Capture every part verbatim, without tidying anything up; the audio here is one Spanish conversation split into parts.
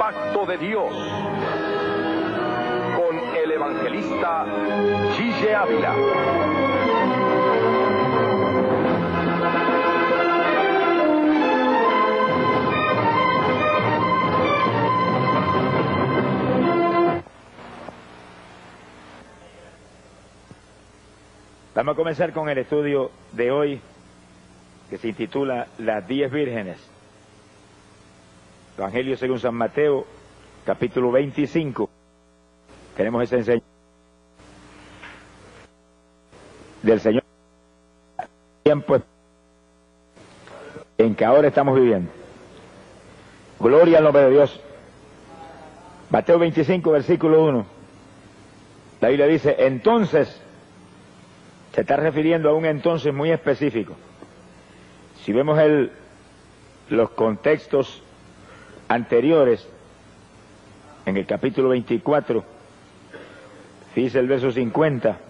pacto de Dios, con el evangelista Gille Ávila. Vamos a comenzar con el estudio de hoy, que se intitula Las Diez Vírgenes. Evangelio según San Mateo, capítulo veinticinco. Tenemos esa enseñanza del Señor tiempo en que ahora estamos viviendo. Gloria al nombre de Dios. Mateo veinticinco, versículo uno. La Biblia dice, entonces, se está refiriendo a un entonces muy específico. Si vemos el, los contextos anteriores, en el capítulo veinticuatro, dice el verso cincuenta,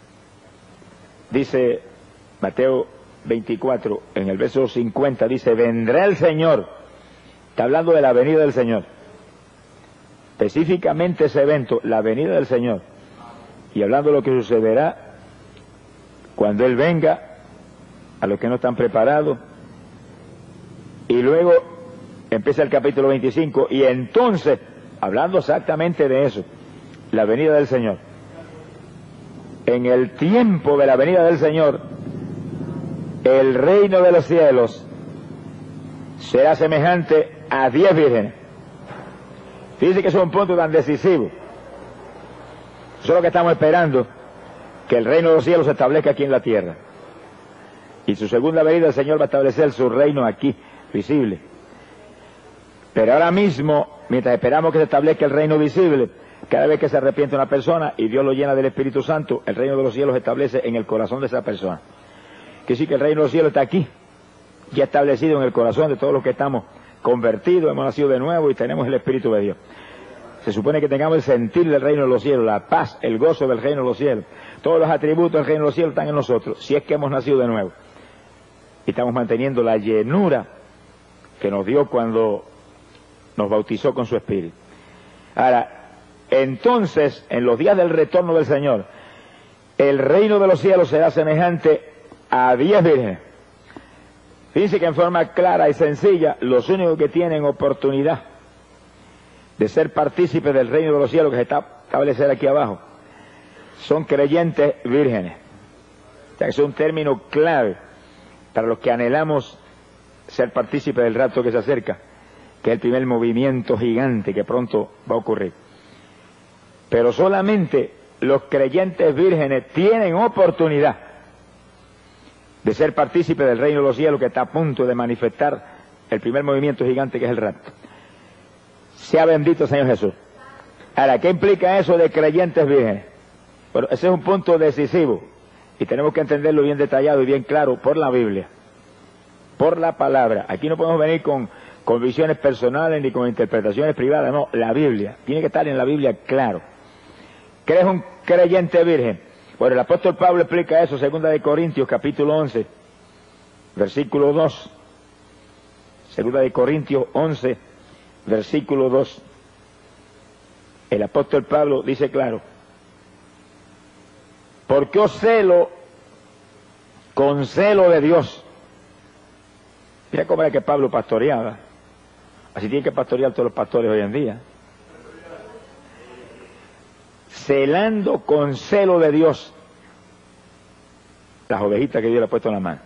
dice Mateo veinticuatro, en el verso cincuenta dice, vendrá el Señor, está hablando de la venida del Señor, específicamente ese evento, la venida del Señor, y hablando de lo que sucederá cuando Él venga, a los que no están preparados. Y luego empieza el capítulo veinticinco, y entonces, hablando exactamente de eso, la venida del Señor. En el tiempo de la venida del Señor, el reino de los cielos será semejante a diez vírgenes. Fíjense que eso es un punto tan decisivo. Eso es lo que estamos esperando, que el reino de los cielos se establezca aquí en la tierra. Y su segunda venida el Señor va a establecer su reino aquí, visible. Pero ahora mismo, mientras esperamos que se establezca el reino visible, cada vez que se arrepiente una persona y Dios lo llena del Espíritu Santo, el reino de los cielos se establece en el corazón de esa persona. Quiere decir que el reino de los cielos está aquí, ya establecido en el corazón de todos los que estamos convertidos, hemos nacido de nuevo y tenemos el Espíritu de Dios. Se supone que tengamos el sentir del reino de los cielos, la paz, el gozo del reino de los cielos. Todos los atributos del reino de los cielos están en nosotros, si es que hemos nacido de nuevo. Y estamos manteniendo la llenura que nos dio cuando nos bautizó con su Espíritu. Ahora, entonces, en los días del retorno del Señor, el reino de los cielos será semejante a diez vírgenes. Fíjense que en forma clara y sencilla, los únicos que tienen oportunidad de ser partícipes del reino de los cielos que se está establecido aquí abajo, son creyentes vírgenes. O sea que es un término clave para los que anhelamos ser partícipes del rapto que se acerca, que es el primer movimiento gigante que pronto va a ocurrir. Pero solamente los creyentes vírgenes tienen oportunidad de ser partícipes del reino de los cielos que está a punto de manifestar el primer movimiento gigante que es el rapto. Sea bendito Señor Jesús. Ahora, ¿qué implica eso de creyentes vírgenes? Bueno, ese es un punto decisivo y tenemos que entenderlo bien detallado y bien claro por la Biblia, por la palabra. Aquí no podemos venir con, con visiones personales ni con interpretaciones privadas, no, la Biblia. Tiene que estar en la Biblia claro. ¿Qué es un creyente virgen? Bueno, el apóstol Pablo explica eso, segunda de Corintios, capítulo once, versículo dos. Segunda de Corintios once, versículo dos. El apóstol Pablo dice claro, porque os celo con celo de Dios. Mira cómo era que Pablo pastoreaba. Así tienen que pastorear todos los pastores hoy en día. Celando con celo de Dios las ovejitas que Dios le ha puesto en la mano.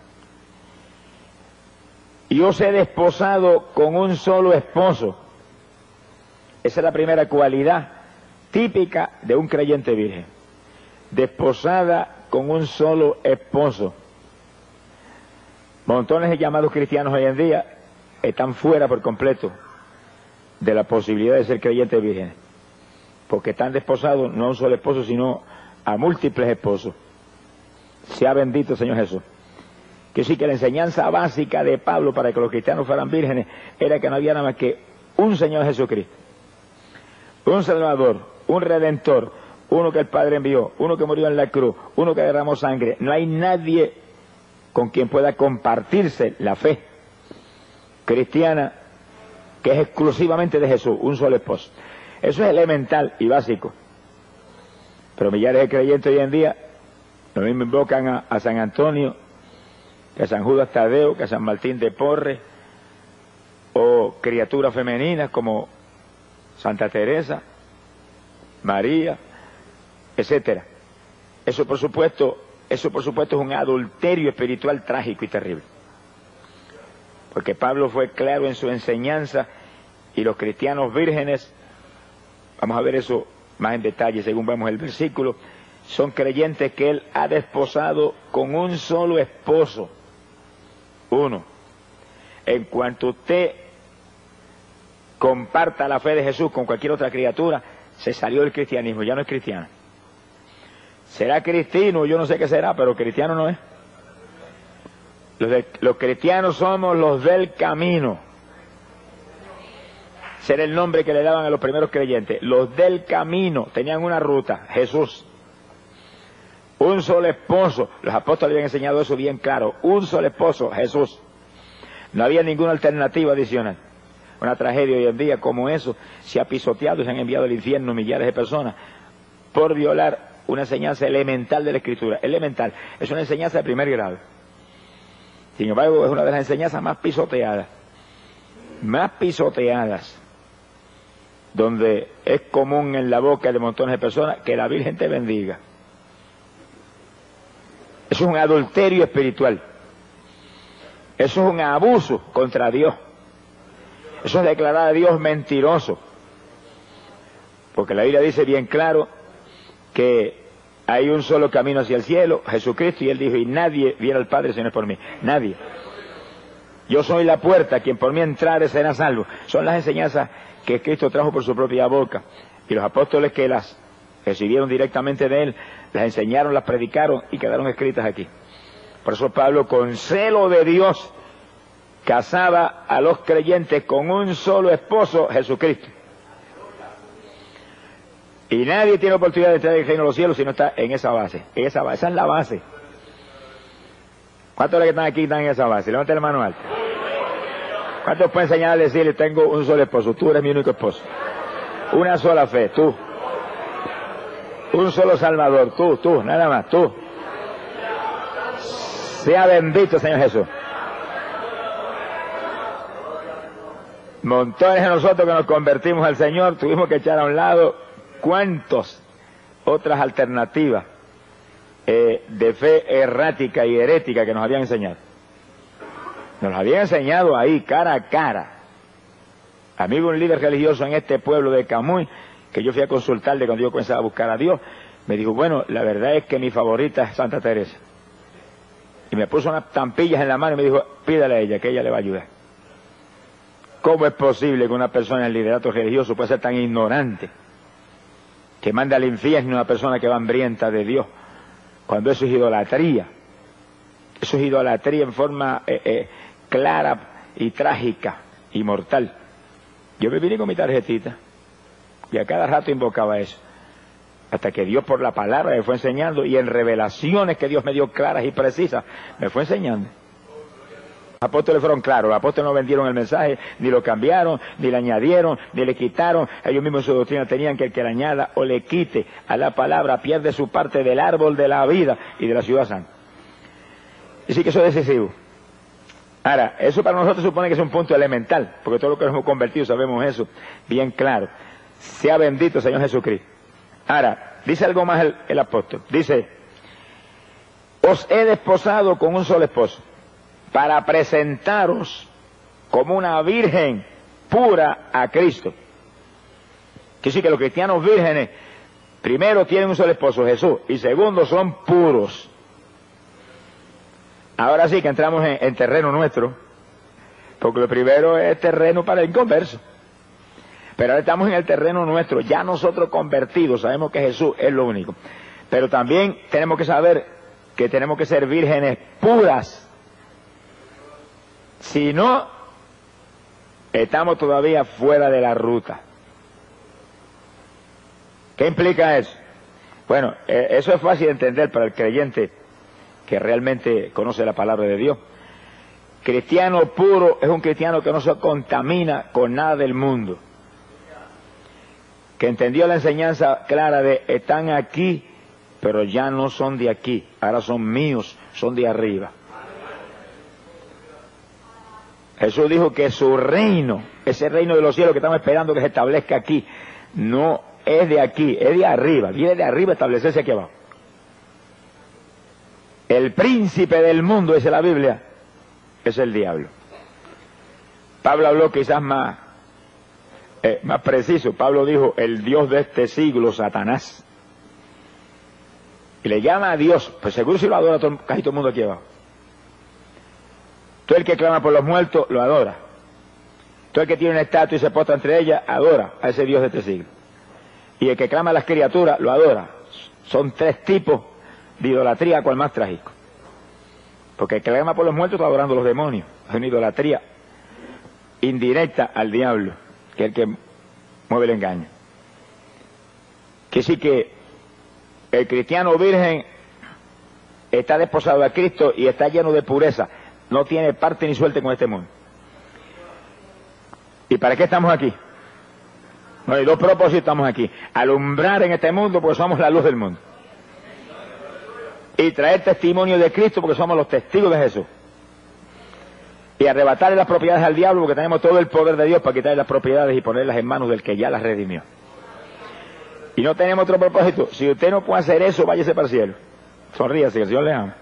Y os he desposado con un solo esposo. Esa es la primera cualidad típica de un creyente virgen. Desposada con un solo esposo. Montones de llamados cristianos hoy en día están fuera por completo de la posibilidad de ser creyentes vírgenes, porque están desposados no a un solo esposo, sino a múltiples esposos. Sea bendito Señor Jesús. Que sí, que la enseñanza básica de Pablo para que los cristianos fueran vírgenes era que no había nada más que un Señor Jesucristo, un Salvador, un Redentor, uno que el Padre envió, uno que murió en la cruz, uno que derramó sangre. No hay nadie con quien pueda compartirse la fe cristiana que es exclusivamente de Jesús, un solo esposo. Eso es elemental y básico. Pero millares de creyentes hoy en día, lo mismo invocan a, a San Antonio, que a San Judas Tadeo, que a San Martín de Porres, o criaturas femeninas como Santa Teresa, María, etcétera. Eso por supuesto, eso por supuesto es un adulterio espiritual trágico y terrible. Porque Pablo fue claro en su enseñanza y los cristianos vírgenes, vamos a ver eso más en detalle según vemos el versículo, son creyentes que él ha desposado con un solo esposo. Uno. En cuanto usted comparta la fe de Jesús con cualquier otra criatura, se salió del cristianismo, ya no es cristiano. Será cristino, yo no sé qué será, pero cristiano no es. Los, de, los cristianos somos los del camino. Ese era el nombre que le daban a los primeros creyentes. Los del camino, tenían una ruta, Jesús. Un solo esposo, los apóstoles habían enseñado eso bien claro, un solo esposo, Jesús. No había ninguna alternativa adicional. Una tragedia hoy en día como eso se ha pisoteado y se han enviado al infierno millares de personas por violar una enseñanza elemental de la Escritura. Elemental, es una enseñanza de primer grado. Sin embargo, es una de las enseñanzas más pisoteadas, más pisoteadas, donde es común en la boca de montones de personas que la Virgen te bendiga. Eso es un adulterio espiritual. Eso es un abuso contra Dios. Eso es declarar a Dios mentiroso. Porque la Biblia dice bien claro que hay un solo camino hacia el cielo, Jesucristo, y él dijo, y nadie viene al Padre si no es por mí. Nadie. Yo soy la puerta, quien por mí entrare será salvo. Son las enseñanzas que Cristo trajo por su propia boca. Y los apóstoles que las recibieron directamente de él, las enseñaron, las predicaron y quedaron escritas aquí. Por eso Pablo, con celo de Dios, casaba a los creyentes con un solo esposo, Jesucristo. Y nadie tiene oportunidad de entrar en el reino de los cielos si no está en esa base. En esa base, esa es la base. ¿Cuántos de los que están aquí están en esa base? Levanten la mano alta. ¿Cuántos pueden enseñar a decirle, tengo un solo esposo? Tú eres mi único esposo. Una sola fe, tú. Un solo Salvador, tú, tú, nada más, tú. Sea bendito, Señor Jesús. Montones de nosotros que nos convertimos al Señor, tuvimos que echar a un lado cuántas otras alternativas eh, de fe errática y herética que nos habían enseñado. Nos las habían enseñado ahí, cara a cara. A mí hubo un líder religioso en este pueblo de Camuy, que yo fui a consultarle cuando yo comenzaba a buscar a Dios. Me dijo, bueno, la verdad es que mi favorita es Santa Teresa. Y me puso unas tampillas en la mano y me dijo, pídale a ella, que ella le va a ayudar. ¿Cómo es posible que una persona en el liderato religioso pueda ser tan ignorante que manda al infierno a una persona que va hambrienta de Dios, cuando eso es idolatría? Eso es idolatría en forma eh, eh, clara y trágica y mortal. Yo me vine con mi tarjetita y a cada rato invocaba eso, hasta que Dios por la palabra me fue enseñando, y en revelaciones que Dios me dio claras y precisas, me fue enseñando. Los apóstoles fueron claros, los apóstoles no vendieron el mensaje, ni lo cambiaron, ni le añadieron, ni le quitaron. Ellos mismos en su doctrina tenían que el que le añada o le quite a la palabra pierde su parte del árbol de la vida y de la ciudad santa. Así que eso es decisivo. Ahora, eso para nosotros supone que es un punto elemental, porque todos los que nos hemos convertido sabemos eso bien claro. Sea bendito Señor Jesucristo. Ahora, dice algo más el, el apóstol. Dice, os he desposado con un solo esposo, para presentaros como una virgen pura a Cristo. Quiere decir que los cristianos vírgenes, primero tienen un solo esposo, Jesús, y segundo son puros. Ahora sí que entramos en, en terreno nuestro, porque lo primero es terreno para el inconverso. Pero ahora estamos en el terreno nuestro, ya nosotros convertidos, sabemos que Jesús es lo único. Pero también tenemos que saber que tenemos que ser vírgenes puras. Si no, estamos todavía fuera de la ruta. ¿Qué implica eso? Bueno, eh, eso es fácil de entender para el creyente que realmente conoce la palabra de Dios. Cristiano puro es un cristiano que no se contamina con nada del mundo, que entendió la enseñanza clara de están aquí, pero ya no son de aquí, ahora son míos, son de arriba. Jesús dijo que su reino, ese reino de los cielos que estamos esperando que se establezca aquí, no es de aquí, es de arriba, viene de arriba a establecerse aquí abajo. El príncipe del mundo, dice la Biblia, es el diablo. Pablo habló quizás más, eh, más preciso. Pablo dijo, el Dios de este siglo, Satanás. Y le llama a Dios, pues seguro si lo adora todo, casi todo el mundo aquí abajo. Todo el que clama por los muertos, lo adora. Todo el que tiene una estatua y se postra entre ellas, adora a ese Dios de este siglo. Y el que clama a las criaturas, lo adora. Son tres tipos de idolatría, cual más trágico. Porque el que clama por los muertos está adorando a los demonios. Es una idolatría indirecta al diablo, que es el que mueve el engaño. Que sí que el cristiano virgen está desposado a Cristo y está lleno de pureza. No tiene parte ni suerte con este mundo. ¿Y para qué estamos aquí? No hay dos propósitos, estamos aquí. Alumbrar en este mundo porque somos la luz del mundo. Y traer testimonio de Cristo porque somos los testigos de Jesús. Y arrebatarle las propiedades al diablo porque tenemos todo el poder de Dios para quitarle las propiedades y ponerlas en manos del que ya las redimió. Y no tenemos otro propósito. Si usted no puede hacer eso, váyase para el cielo. Sonríase, que el Señor le ama.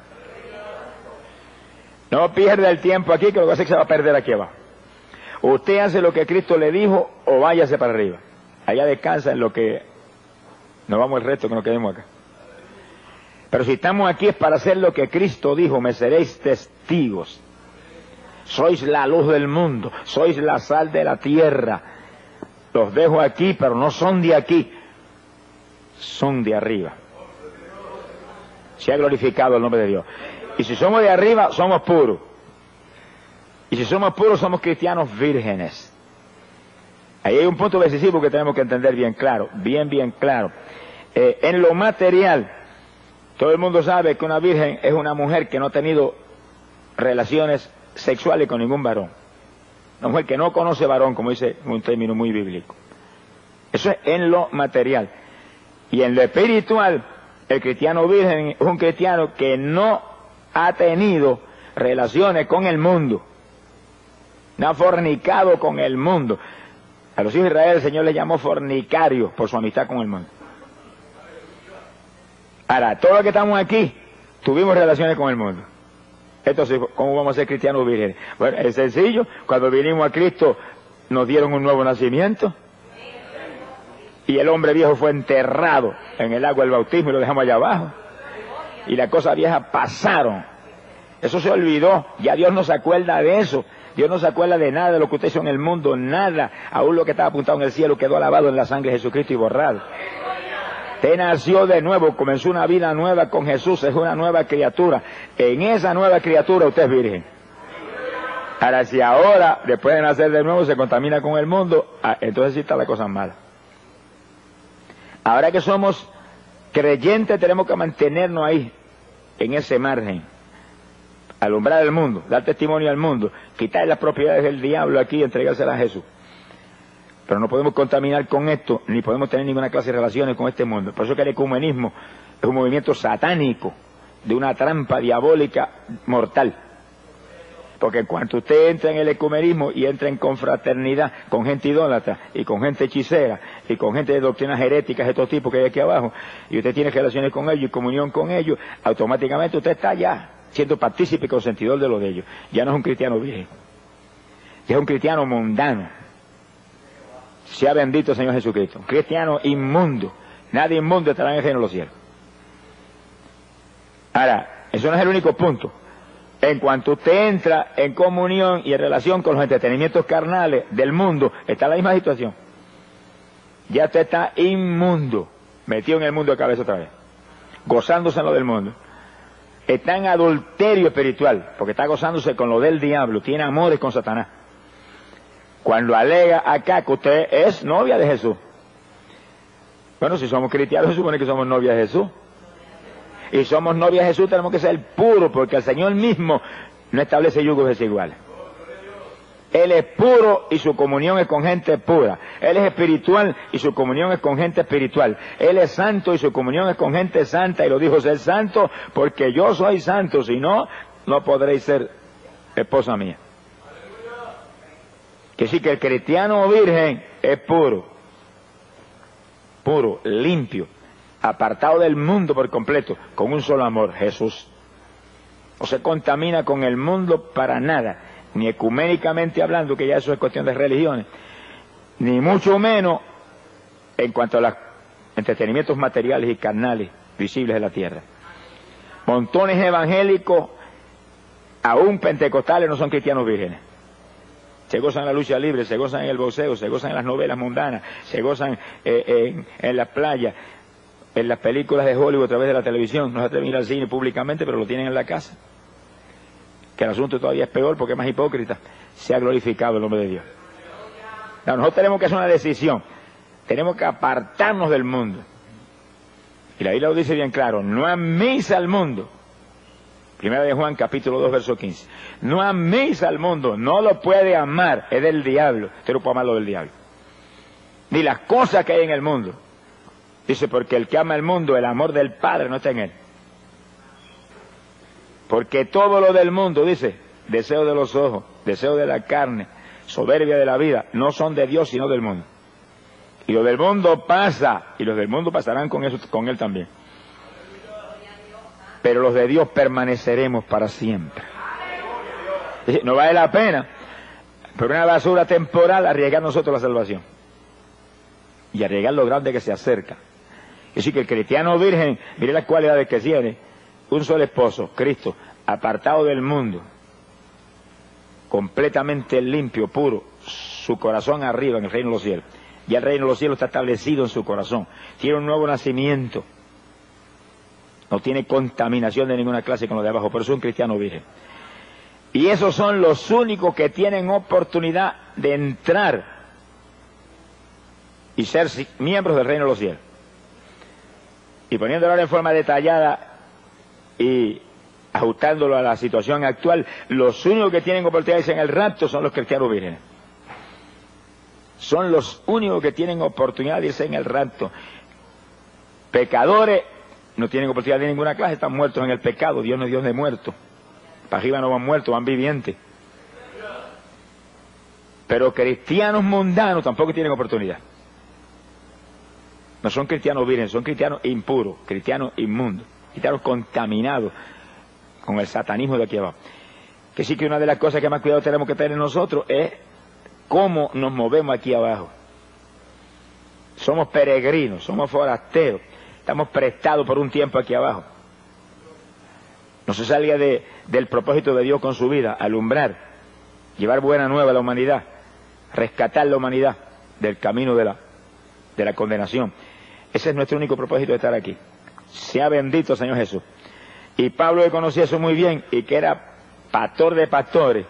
No pierda el tiempo aquí, que lo que hace es que se va a perder aquí abajo. Usted hace lo que Cristo le dijo o váyase para arriba. Allá descansa en lo que nos vamos el resto, que nos quedemos acá. Pero si estamos aquí es para hacer lo que Cristo dijo, me seréis testigos. Sois la luz del mundo, sois la sal de la tierra. Los dejo aquí, pero no son de aquí, son de arriba. Se ha glorificado el nombre de Dios. Y si somos de arriba, somos puros. Y si somos puros, somos cristianos vírgenes. Ahí hay un punto decisivo que tenemos que entender bien claro, bien, bien claro. Eh, en lo material, todo el mundo sabe que una virgen es una mujer que no ha tenido relaciones sexuales con ningún varón. Una mujer que no conoce varón, como dice un término muy bíblico. Eso es en lo material. Y en lo espiritual, el cristiano virgen es un cristiano que no ha tenido relaciones con el mundo. No ha fornicado con el mundo. A los hijos de Israel el Señor les llamó fornicarios por su amistad con el mundo. Ahora, todos los que estamos aquí tuvimos relaciones con el mundo. Entonces, ¿cómo vamos a ser cristianos vírgenes? Bueno, es sencillo. Cuando vinimos a Cristo nos dieron un nuevo nacimiento. Y el hombre viejo fue enterrado en el agua del bautismo y lo dejamos allá abajo. Y las cosas viejas pasaron. Eso se olvidó. Ya Dios no se acuerda de eso. Dios no se acuerda de nada de lo que usted hizo en el mundo, nada. Aún lo que estaba apuntado en el cielo quedó lavado en la sangre de Jesucristo y borrado. Usted nació de nuevo, comenzó una vida nueva con Jesús, es una nueva criatura. En esa nueva criatura usted es virgen. Ahora, si ahora, después de nacer de nuevo, se contamina con el mundo, entonces sí está la cosa mala. Ahora que somos creyentes, tenemos que mantenernos ahí, en ese margen. Alumbrar el mundo, dar testimonio al mundo, quitar las propiedades del diablo aquí y entregárselas a Jesús. Pero no podemos contaminar con esto, ni podemos tener ninguna clase de relaciones con este mundo. Por eso que el ecumenismo es un movimiento satánico, de una trampa diabólica mortal. Porque en cuanto usted entra en el ecumenismo y entra en confraternidad con gente idólatra y con gente hechicera y con gente de doctrinas heréticas de todo tipo que hay aquí abajo, y usted tiene relaciones con ellos y comunión con ellos, automáticamente usted está ya siendo partícipe y consentidor de lo de ellos. Ya no es un cristiano virgen, ya es un cristiano mundano. Sea bendito el Señor Jesucristo. Un cristiano inmundo. Nadie inmundo estará en el reino de los cielos. Ahora, eso no es el único punto. En cuanto usted entra en comunión y en relación con los entretenimientos carnales del mundo, está en la misma situación. Ya usted está inmundo, metido en el mundo de cabeza otra vez, gozándose en lo del mundo. Está en adulterio espiritual, porque está gozándose con lo del diablo, tiene amores con Satanás. Cuando alega acá que usted es novia de Jesús. Bueno, si somos cristianos, se supone que somos novias de Jesús. Y somos novias de Jesús, tenemos que ser puros, porque el Señor mismo no establece yugos desiguales. Él es puro y su comunión es con gente pura. Él es espiritual y su comunión es con gente espiritual. Él es santo y su comunión es con gente santa. Y lo dijo, ser santo porque yo soy santo. Si no, no podréis ser esposa mía. Que sí que el cristiano virgen es puro. Puro, limpio, apartado del mundo por completo, con un solo amor, Jesús. No se contamina con el mundo para nada, ni ecuménicamente hablando, que ya eso es cuestión de religiones, ni mucho menos en cuanto a los entretenimientos materiales y carnales visibles de la tierra. Montones evangélicos, aún pentecostales, no son cristianos vírgenes. Se gozan en la lucha libre, se gozan en el boxeo, se gozan en las novelas mundanas, se gozan eh, en, en las playas, en las películas de Hollywood a través de la televisión. No se atreven a ir al cine públicamente, pero lo tienen en la casa. Que el asunto todavía es peor porque es más hipócrita. Se ha glorificado el nombre de Dios. No, nosotros tenemos que hacer una decisión. Tenemos que apartarnos del mundo. Y la Biblia lo dice bien claro, no améis al mundo. Primera de Juan, capítulo dos, verso quince. No améis al mundo, no lo puede amar, es del diablo. Usted no puede amarlo del diablo. Ni las cosas que hay en el mundo. Dice, porque el que ama el mundo, el amor del Padre no está en él. Porque todo lo del mundo, dice, deseo de los ojos, deseo de la carne, soberbia de la vida, no son de Dios sino del mundo. Y lo del mundo pasa, y los del mundo pasarán con eso, con él también. Pero los de Dios permaneceremos para siempre. Dice, no vale la pena, por una basura temporal, arriesgar nosotros la salvación. Y arriesgar lo grande que se acerca. Es decir, que el cristiano virgen, mire las cualidades que tiene. Un solo esposo, Cristo, apartado del mundo, completamente limpio, puro, su corazón arriba en el reino de los cielos. Ya el reino de los cielos está establecido en su corazón. Tiene un nuevo nacimiento. No tiene contaminación de ninguna clase con lo de abajo, por eso es un cristiano virgen. Y esos son los únicos que tienen oportunidad de entrar y ser miembros del reino de los cielos. Y poniéndolo ahora en forma detallada y ajustándolo a la situación actual, los únicos que tienen oportunidades en el rapto son los cristianos vírgenes. Son los únicos que tienen oportunidad de irse en el rapto. Pecadores no tienen oportunidad de ninguna clase, están muertos en el pecado. Dios no es Dios de muertos. Para arriba no van muertos, van vivientes. Pero cristianos mundanos tampoco tienen oportunidad. No son cristianos vírgenes, son cristianos impuros, cristianos inmundos, cristianos contaminados con el satanismo de aquí abajo. Que sí que una de las cosas que más cuidado tenemos que tener nosotros es cómo nos movemos aquí abajo. Somos peregrinos, somos forasteros, estamos prestados por un tiempo aquí abajo. No se salga de, del propósito de Dios con su vida, alumbrar, llevar buena nueva a la humanidad, rescatar la humanidad del camino de la, de la condenación. Ese es nuestro único propósito de estar aquí. Sea bendito Señor Jesús. Y Pablo que conocía eso muy bien y que era pastor de pastores,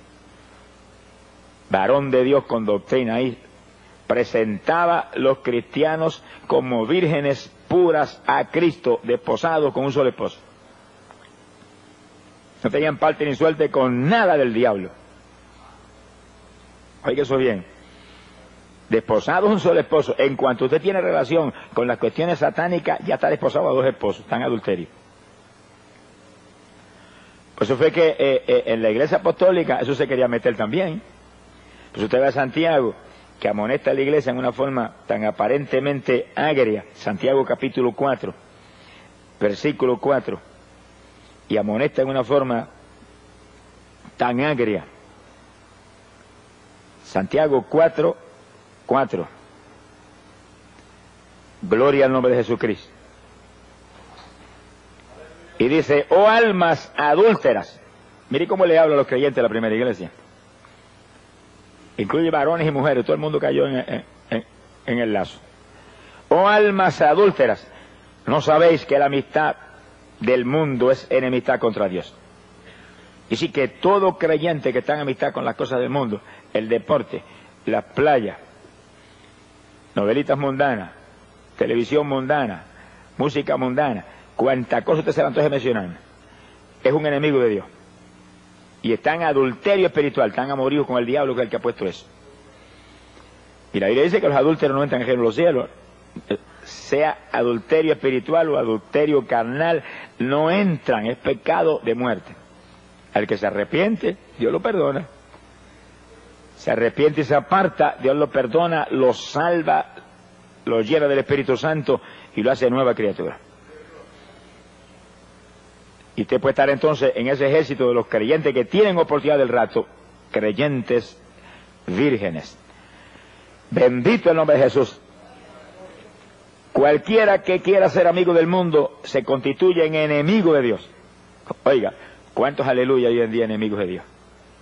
varón de Dios con doctrina, y presentaba los cristianos como vírgenes puras a Cristo, desposados con un solo esposo. No tenían parte ni suerte con nada del diablo. Oiga eso bien. Desposados un solo esposo. En cuanto usted tiene relación con las cuestiones satánicas, ya está desposado a dos esposos, está en adulterio. Por eso fue que eh, eh, en la iglesia apostólica eso se quería meter también. Pues usted ve a Santiago, que amonesta a la iglesia en una forma tan aparentemente agria. Santiago capítulo cuatro, versículo cuatro. Y amonesta en una forma tan agria. Santiago cuatro, cuatro. Gloria al nombre de Jesucristo. Y dice, oh almas adúlteras. Mire cómo le habla a los creyentes de la primera iglesia. Incluye varones y mujeres, todo el mundo cayó en, en, en, en el lazo. Oh almas adúlteras, ¿no sabéis que la amistad del mundo es enemistad contra Dios? Y sí que todo creyente que está en amistad con las cosas del mundo, el deporte, las playas, novelitas mundanas, televisión mundana, música mundana, cuanta cosa usted se le antoje mencionar, es un enemigo de Dios. y están en adulterio espiritual, están amoríos con el diablo, que es el que ha puesto eso. Y la Biblia dice que los adúlteros no entran en los cielos, sea adulterio espiritual o adulterio carnal, no entran, es pecado de muerte. Al que se arrepiente, Dios lo perdona. Se arrepiente y se aparta, Dios lo perdona, lo salva, lo llena del Espíritu Santo y lo hace nueva criatura. Y usted puede estar entonces en ese ejército de los creyentes que tienen oportunidad del rapto, creyentes vírgenes. Bendito el nombre de Jesús. Cualquiera que quiera ser amigo del mundo se constituye en enemigo de Dios. Oiga, ¿cuántos aleluya hoy en día enemigos de Dios?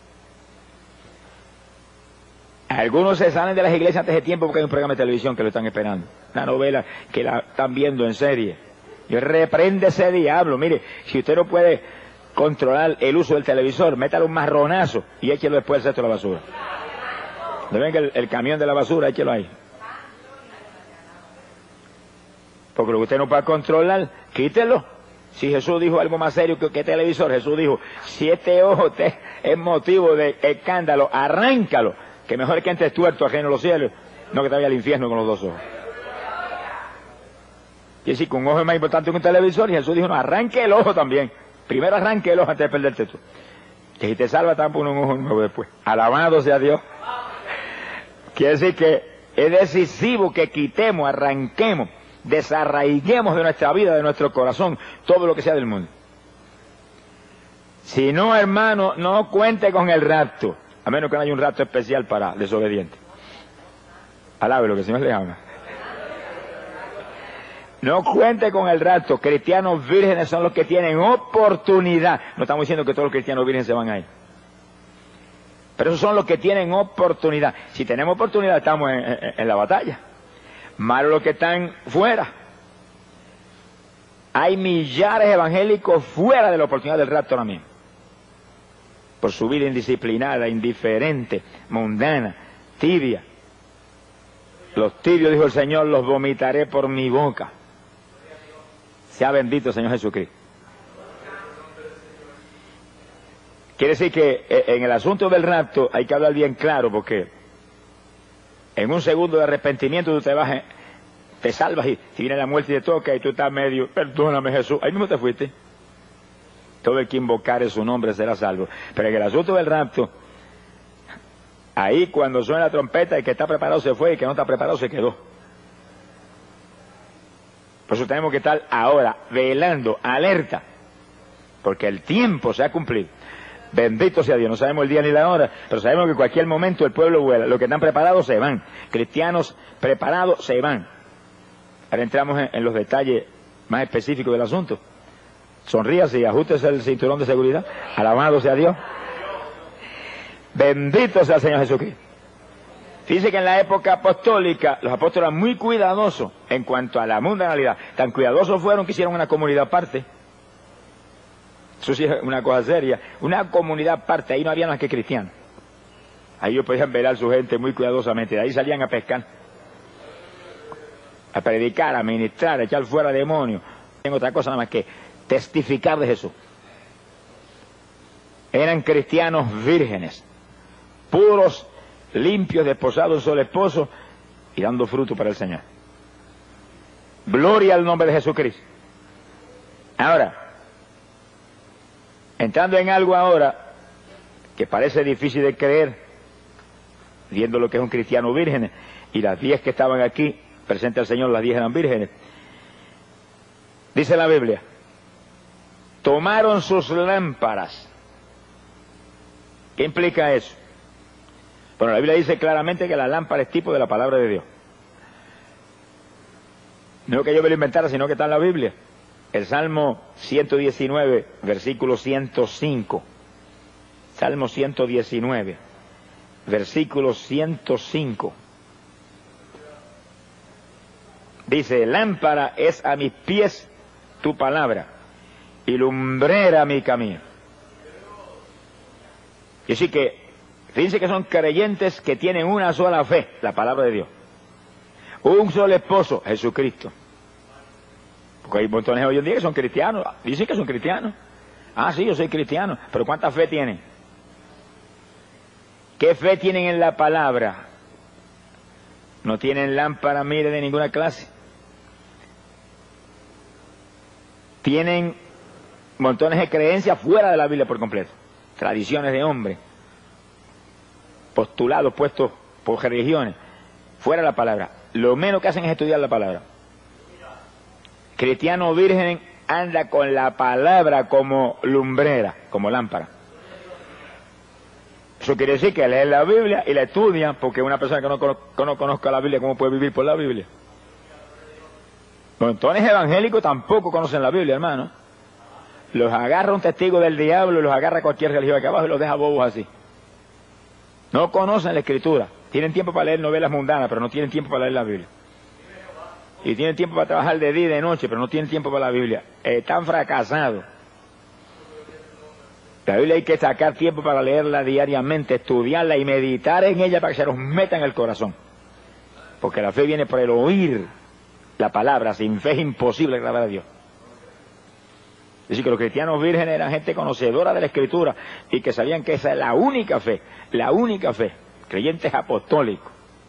Algunos se salen de las iglesias antes de tiempo porque hay un programa de televisión que lo están esperando, una novela que la están viendo en serie. Y reprende ese diablo. Mire, si usted no puede controlar el uso del televisor, métale un marronazo y échelo después al cesto de la basura. ¿No ven que el, el camión de la basura, échelo ahí? Porque lo que usted no puede controlar, quítelo. Si Jesús dijo algo más serio que, que televisor, Jesús dijo, si este ojo te es motivo de escándalo, arráncalo, que mejor es que entres tuerto ajeno a los cielos, no que te vaya al infierno con los dos ojos. Y decir que un ojo es más importante que un televisor, y Jesús dijo, no, arranque el ojo también. Primero arranque el ojo antes de perderte tú. Y si te salva, te pone un ojo nuevo después. Alabado sea Dios. Quiere decir que es decisivo que quitemos, arranquemos, desarraiguemos de nuestra vida, de nuestro corazón, todo lo que sea del mundo. Si no, hermano, no cuente con el rapto, a menos que no haya un rapto especial para desobedientes. Alabe lo que el Señor le ama. No cuente con el rapto. Cristianos vírgenes son los que tienen oportunidad. No estamos diciendo que todos los cristianos vírgenes se van a ir, pero esos son los que tienen oportunidad. Si tenemos oportunidad, estamos en, en, en la batalla. Malos los que están fuera. Hay millares de evangélicos fuera de la oportunidad del rapto ahora mismo, por su vida indisciplinada, indiferente, mundana, tibia. Los tibios, dijo el Señor, los vomitaré por mi boca. Sea bendito el Señor Jesucristo. Quiere decir que en el asunto del rapto hay que hablar bien claro, porque en un segundo de arrepentimiento tú te vas, te salvas, y si viene la muerte y te toca y tú estás medio, perdóname Jesús, ahí mismo te fuiste. Todo el que invocare su nombre será salvo. Pero en el asunto del rapto, ahí cuando suena la trompeta, el que está preparado se fue y el que no está preparado se quedó. Por eso tenemos que estar ahora velando, alerta, porque el tiempo se ha cumplido. Bendito sea Dios, no sabemos el día ni la hora, pero sabemos que en cualquier momento el pueblo vuela. Los que están preparados se van, cristianos preparados se van. Ahora entramos en, en los detalles más específicos del asunto. Sonríase y ajústese el cinturón de seguridad. Alabado sea Dios. Bendito sea el Señor Jesucristo. Dice que en la época apostólica los apóstoles eran muy cuidadosos en cuanto a la mundanalidad. Tan cuidadosos fueron que hicieron una comunidad aparte. Eso sí es una cosa seria. Una comunidad aparte, ahí no había más que cristianos. Ahí ellos podían velar a su gente muy cuidadosamente. De ahí salían a pescar, a predicar, a ministrar, a echar fuera demonios. No tienen otra cosa nada más que testificar de Jesús. Eran cristianos vírgenes, puros, limpios, desposados, un solo esposo y dando fruto para el Señor. Gloria al nombre de Jesucristo. Ahora, entrando en algo ahora que parece difícil de creer, viendo lo que es un cristiano virgen, y las diez que estaban aquí presentes al Señor, las diez eran vírgenes. Dice la Biblia, tomaron sus lámparas. ¿Qué implica eso? Bueno, la Biblia dice claramente que la lámpara es tipo de la palabra de Dios. No que yo me lo inventara, sino que está en la Biblia. El Salmo ciento diecinueve, versículo ciento cinco. Salmo ciento diecinueve, versículo ciento cinco. Dice, lámpara es a mis pies tu palabra y lumbrera mi camino. Y así que fíjense que son creyentes que tienen una sola fe, la palabra de Dios. Un solo esposo, Jesucristo. Porque hay montones hoy en día que son cristianos, dicen que son cristianos. Ah, sí, yo soy cristiano, pero ¿cuánta fe tienen? ¿Qué fe tienen en la palabra? No tienen lámpara, mire, de ninguna clase. Tienen montones de creencias fuera de la Biblia por completo. Tradiciones de hombre, postulados puestos por religiones, fuera de la palabra. Lo menos que hacen es estudiar la palabra. Cristiano virgen anda con la palabra como lumbrera, como lámpara. Eso quiere decir que lee la Biblia y la estudia, porque una persona que no, que no conozca la Biblia, ¿cómo puede vivir por la Biblia? Montones evangélicos tampoco conocen la Biblia, hermano. Los agarra un testigo del diablo y los agarra cualquier religión aquí abajo y los deja bobos así. No conocen la Escritura. Tienen tiempo para leer novelas mundanas, pero no tienen tiempo para leer la Biblia. Y tienen tiempo para trabajar de día y de noche, pero no tienen tiempo para la Biblia. Están fracasados. La Biblia hay que sacar tiempo para leerla diariamente, estudiarla y meditar en ella para que se nos meta en el corazón. Porque la fe viene por el oír la palabra. Sin fe es imposible agradar a Dios. Es decir, que los cristianos vírgenes eran gente conocedora de la Escritura y que sabían que esa es la única fe, la única fe, creyentes apostólicos.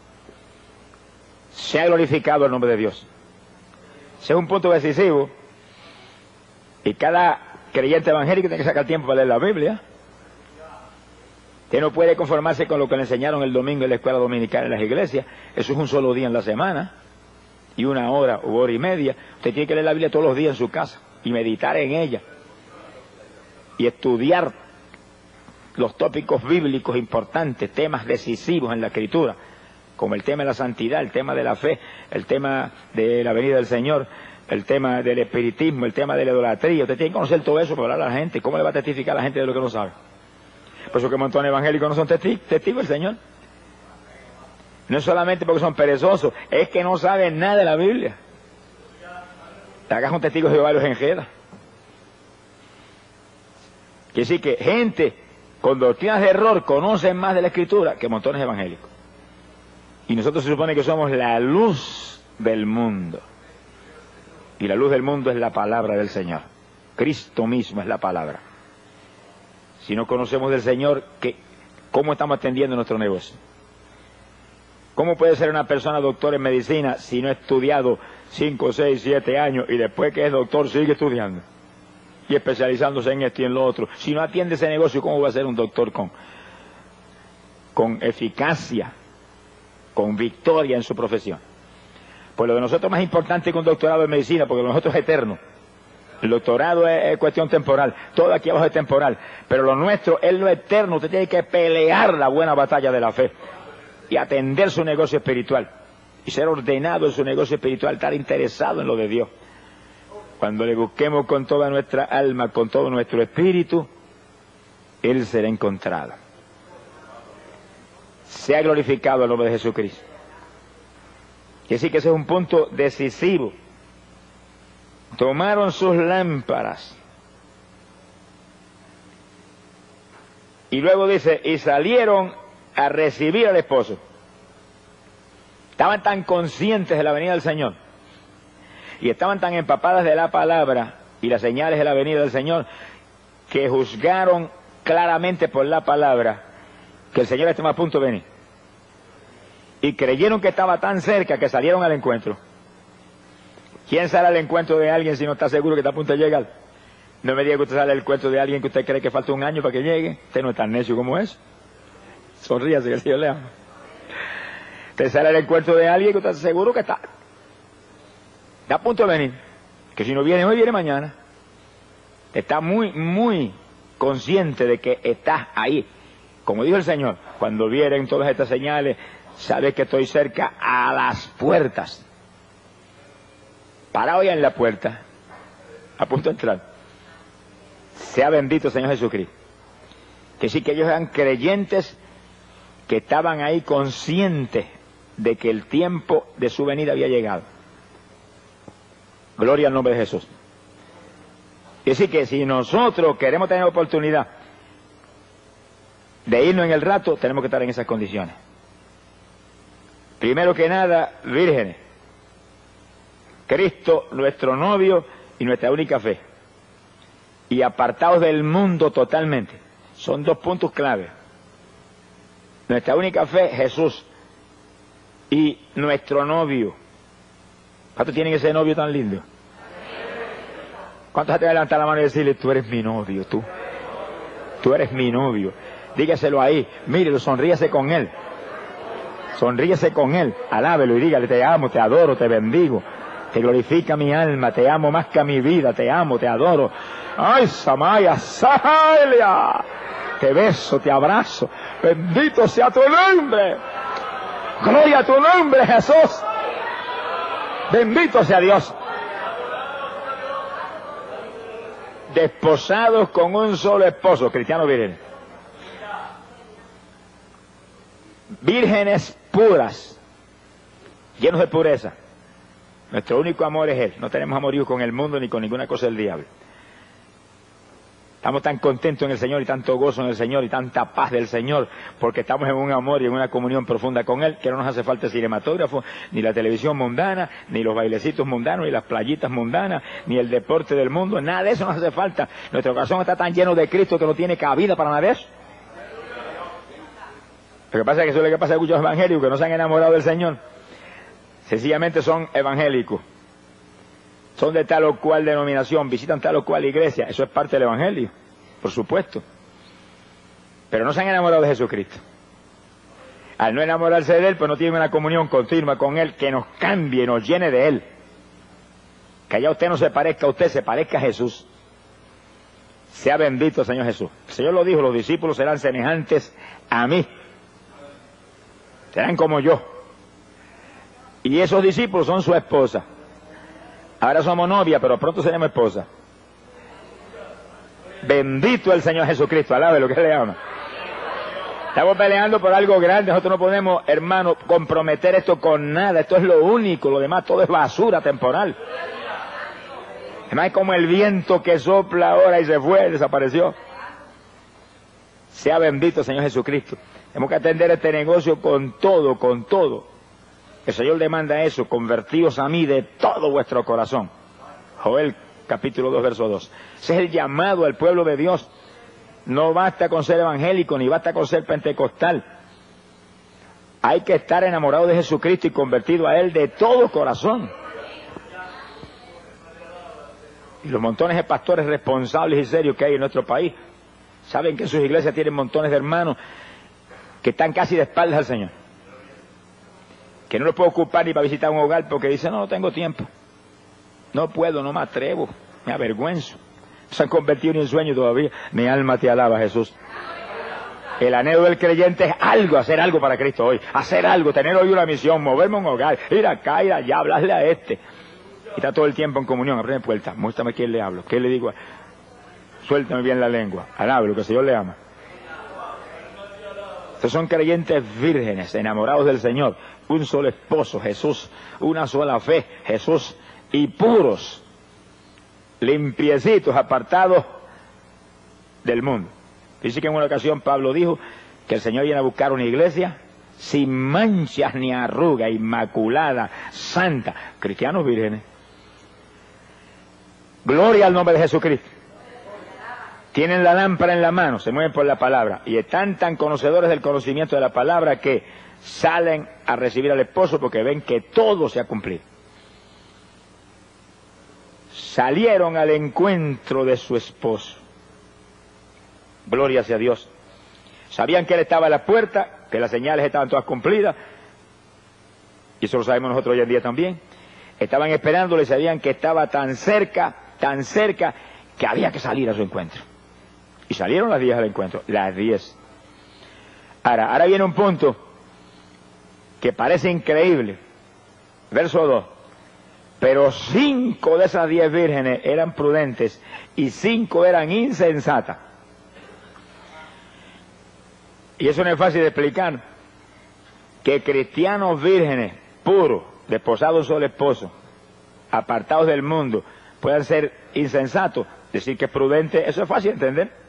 Se ha glorificado el nombre de Dios. Ese es un punto decisivo y cada creyente evangélico tiene que sacar tiempo para leer la Biblia. Usted no puede conformarse con lo que le enseñaron el domingo en la escuela dominical en las iglesias. Eso es un solo día en la semana y una hora u hora y media. Usted tiene que leer la Biblia todos los días en su casa y meditar en ella y estudiar los tópicos bíblicos importantes, temas decisivos en la Escritura, como el tema de la santidad, el tema de la fe, el tema de la venida del Señor, el tema del espiritismo, el tema de la idolatría. Usted tiene que conocer todo eso para hablar a la gente. ¿Cómo le va a testificar a la gente de lo que no sabe? Por eso que montones evangélicos no son testi testigos del Señor. No es solamente porque son perezosos, es que no saben nada de la Biblia. Te hagas un testigo de Jehová y los enjeda. Quiere decir que gente con doctrinas de error conocen más de la Escritura que montones evangélicos. Y nosotros se supone que somos la luz del mundo. Y la luz del mundo es la palabra del Señor. Cristo mismo es la palabra. Si no conocemos del Señor, ¿qué, ¿cómo estamos atendiendo nuestro negocio? ¿Cómo puede ser una persona doctor en medicina si no ha estudiado cinco, seis, siete años y después que es doctor sigue estudiando y especializándose en esto y en lo otro? Si no atiende ese negocio, ¿cómo va a ser un doctor con, con eficacia, con victoria en su profesión? Pues lo de nosotros es más importante que un doctorado en medicina, porque lo de nosotros es eterno. El doctorado es, es cuestión temporal, todo aquí abajo es temporal, pero lo nuestro es lo eterno. Usted tiene que pelear la buena batalla de la fe y atender su negocio espiritual y ser ordenado en su negocio espiritual, estar interesado en lo de Dios. Cuando le busquemos con toda nuestra alma, con todo nuestro espíritu, Él será encontrado. Se ha glorificado el nombre de Jesucristo. Quiere decir que ese es un punto decisivo. Tomaron sus lámparas. Y luego dice, y salieron a recibir al esposo. Estaban tan conscientes de la venida del Señor y estaban tan empapadas de la palabra y las señales de la venida del Señor que juzgaron claramente por la palabra que el Señor estaba a punto de venir. Y creyeron que estaba tan cerca que salieron al encuentro. ¿Quién sale al encuentro de alguien si no está seguro que está a punto de llegar? No me diga que usted sale al encuentro de alguien que usted cree que falta un año para que llegue. Usted no es tan necio como es. Sonríase que el Señor le ama. Usted sale al encuentro de alguien que usted está seguro que está, está a punto de venir. Que si no viene hoy, viene mañana. Está muy, muy consciente de que está ahí. Como dijo el Señor, cuando vieren todas estas señales, sabes que estoy cerca a las puertas. Parado ya en la puerta, a punto de entrar. Sea bendito el Señor Jesucristo. Que sí que ellos eran creyentes que estaban ahí conscientes de que el tiempo de su venida había llegado. Gloria al nombre de Jesús. Es decir, que si nosotros queremos tener oportunidad de irnos en el rato, tenemos que estar en esas condiciones. Primero que nada, vírgenes. Cristo, nuestro novio y nuestra única fe. Y apartados del mundo totalmente. Son dos puntos clave. Nuestra única fe, Jesús. Y nuestro novio. ¿Cuántos tienen ese novio tan lindo? ¿Cuántos te levantan la mano y decirle, tú eres mi novio, tú? Tú eres mi novio. Dígaselo ahí, mírelo, sonríese con él. Sonríese con él, alábelo y dígale, te amo, te adoro, te bendigo. Te glorifica mi alma, te amo más que a mi vida, te amo, te adoro. ¡Ay, Samaya, Sahalia! Te beso, te abrazo. Bendito sea tu nombre. Gloria a tu nombre, Jesús. Bendito sea Dios. Desposados con un solo esposo, cristianos vírgenes. Vírgenes puras, llenos de pureza. Nuestro único amor es Él. No tenemos amorío con el mundo ni con ninguna cosa del diablo. Estamos tan contentos en el Señor y tanto gozo en el Señor y tanta paz del Señor, porque estamos en un amor y en una comunión profunda con Él, que no nos hace falta el cinematógrafo, ni la televisión mundana, ni los bailecitos mundanos, ni las playitas mundanas, ni el deporte del mundo. Nada de eso nos hace falta. Nuestro corazón está tan lleno de Cristo que no tiene cabida para nada de eso. Lo que pasa es que eso es lo que pasa a muchos evangélicos que no se han enamorado del Señor. Sencillamente son evangélicos. Son de tal o cual denominación, visitan tal o cual iglesia. Eso es parte del evangelio, por supuesto. Pero no se han enamorado de Jesucristo. Al no enamorarse de Él, pues no tienen una comunión continua con Él que nos cambie, nos llene de Él. Que allá usted no se parezca a usted, se parezca a Jesús. Sea bendito el Señor Jesús. El Señor lo dijo, los discípulos serán semejantes a mí. Serán como yo. Y esos discípulos son su esposa. Ahora somos novia, pero pronto seremos esposa. Bendito el Señor Jesucristo, alabe lo que Él le ama. Estamos peleando por algo grande, nosotros no podemos, hermano, comprometer esto con nada, esto es lo único, lo demás todo es basura temporal. Además es como el viento que sopla ahora y se fue, desapareció. Sea bendito el Señor Jesucristo. Tenemos que atender este negocio con todo, con todo. El Señor demanda eso, convertíos a mí de todo vuestro corazón. Joel capítulo dos, verso dos. Ese es el llamado al pueblo de Dios. No basta con ser evangélico, ni basta con ser pentecostal. Hay que estar enamorado de Jesucristo y convertido a Él de todo corazón. Y los montones de pastores responsables y serios que hay en nuestro país, saben que en sus iglesias tienen montones de hermanos que están casi de espaldas al Señor. Que no los puedo ocupar ni para visitar un hogar porque dicen, no, no tengo tiempo. No puedo, no me atrevo, me avergüenzo. No se han convertido ni en sueño todavía. Mi alma te alaba, Jesús. El anhelo del creyente es algo, hacer algo para Cristo hoy. Hacer algo, tener hoy una misión, moverme a un hogar, ir acá, ir allá, hablarle a este. Y está todo el tiempo en comunión, abre puertas, muéstrame quién le hablo, qué le digo. Suéltame bien la lengua, alabe lo que el Señor le ama. Estos son creyentes vírgenes, enamorados del Señor. Un solo esposo, Jesús. Una sola fe, Jesús. Y puros, limpiecitos, apartados del mundo. Dice que en una ocasión Pablo dijo que el Señor viene a buscar una iglesia sin manchas ni arruga, inmaculada, santa. Cristianos vírgenes. Gloria al nombre de Jesucristo. Tienen la lámpara en la mano, se mueven por la palabra y están tan conocedores del conocimiento de la palabra que salen a recibir al esposo porque ven que todo se ha cumplido. Salieron al encuentro de su esposo. Gloria sea Dios. Sabían que Él estaba a la puerta, que las señales estaban todas cumplidas, y eso lo sabemos nosotros hoy en día también. Estaban esperándole, sabían que estaba tan cerca, tan cerca, que había que salir a su encuentro. Y salieron las diez al encuentro, las diez. Ahora, ahora viene un punto que parece increíble. Verso dos. Pero cinco de esas diez vírgenes eran prudentes y cinco eran insensatas. Y eso no es fácil de explicar. Que cristianos vírgenes, puros, desposados de un solo esposo, apartados del mundo, puedan ser insensatos. Decir que es prudente, eso es fácil de entender.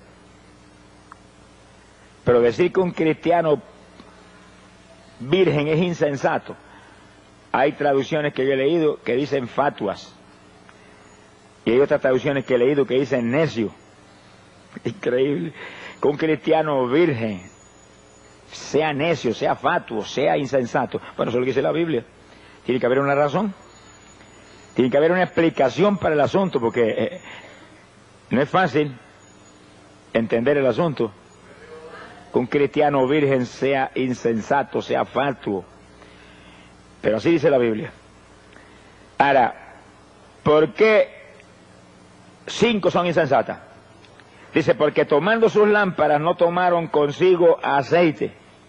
Pero decir que un cristiano virgen es insensato, hay traducciones que yo he leído que dicen fatuas. Y hay otras traducciones que he leído que dicen necio. Increíble. Que un cristiano virgen sea necio, sea fatuo, sea insensato. Bueno, eso es lo que dice la Biblia. Tiene que haber una razón. Tiene que haber una explicación para el asunto, porque eh, no es fácil entender el asunto. Que un cristiano virgen sea insensato, sea fatuo. Pero así dice la Biblia. Ahora, ¿por qué cinco son insensatas? Dice, porque tomando sus lámparas no tomaron consigo aceite.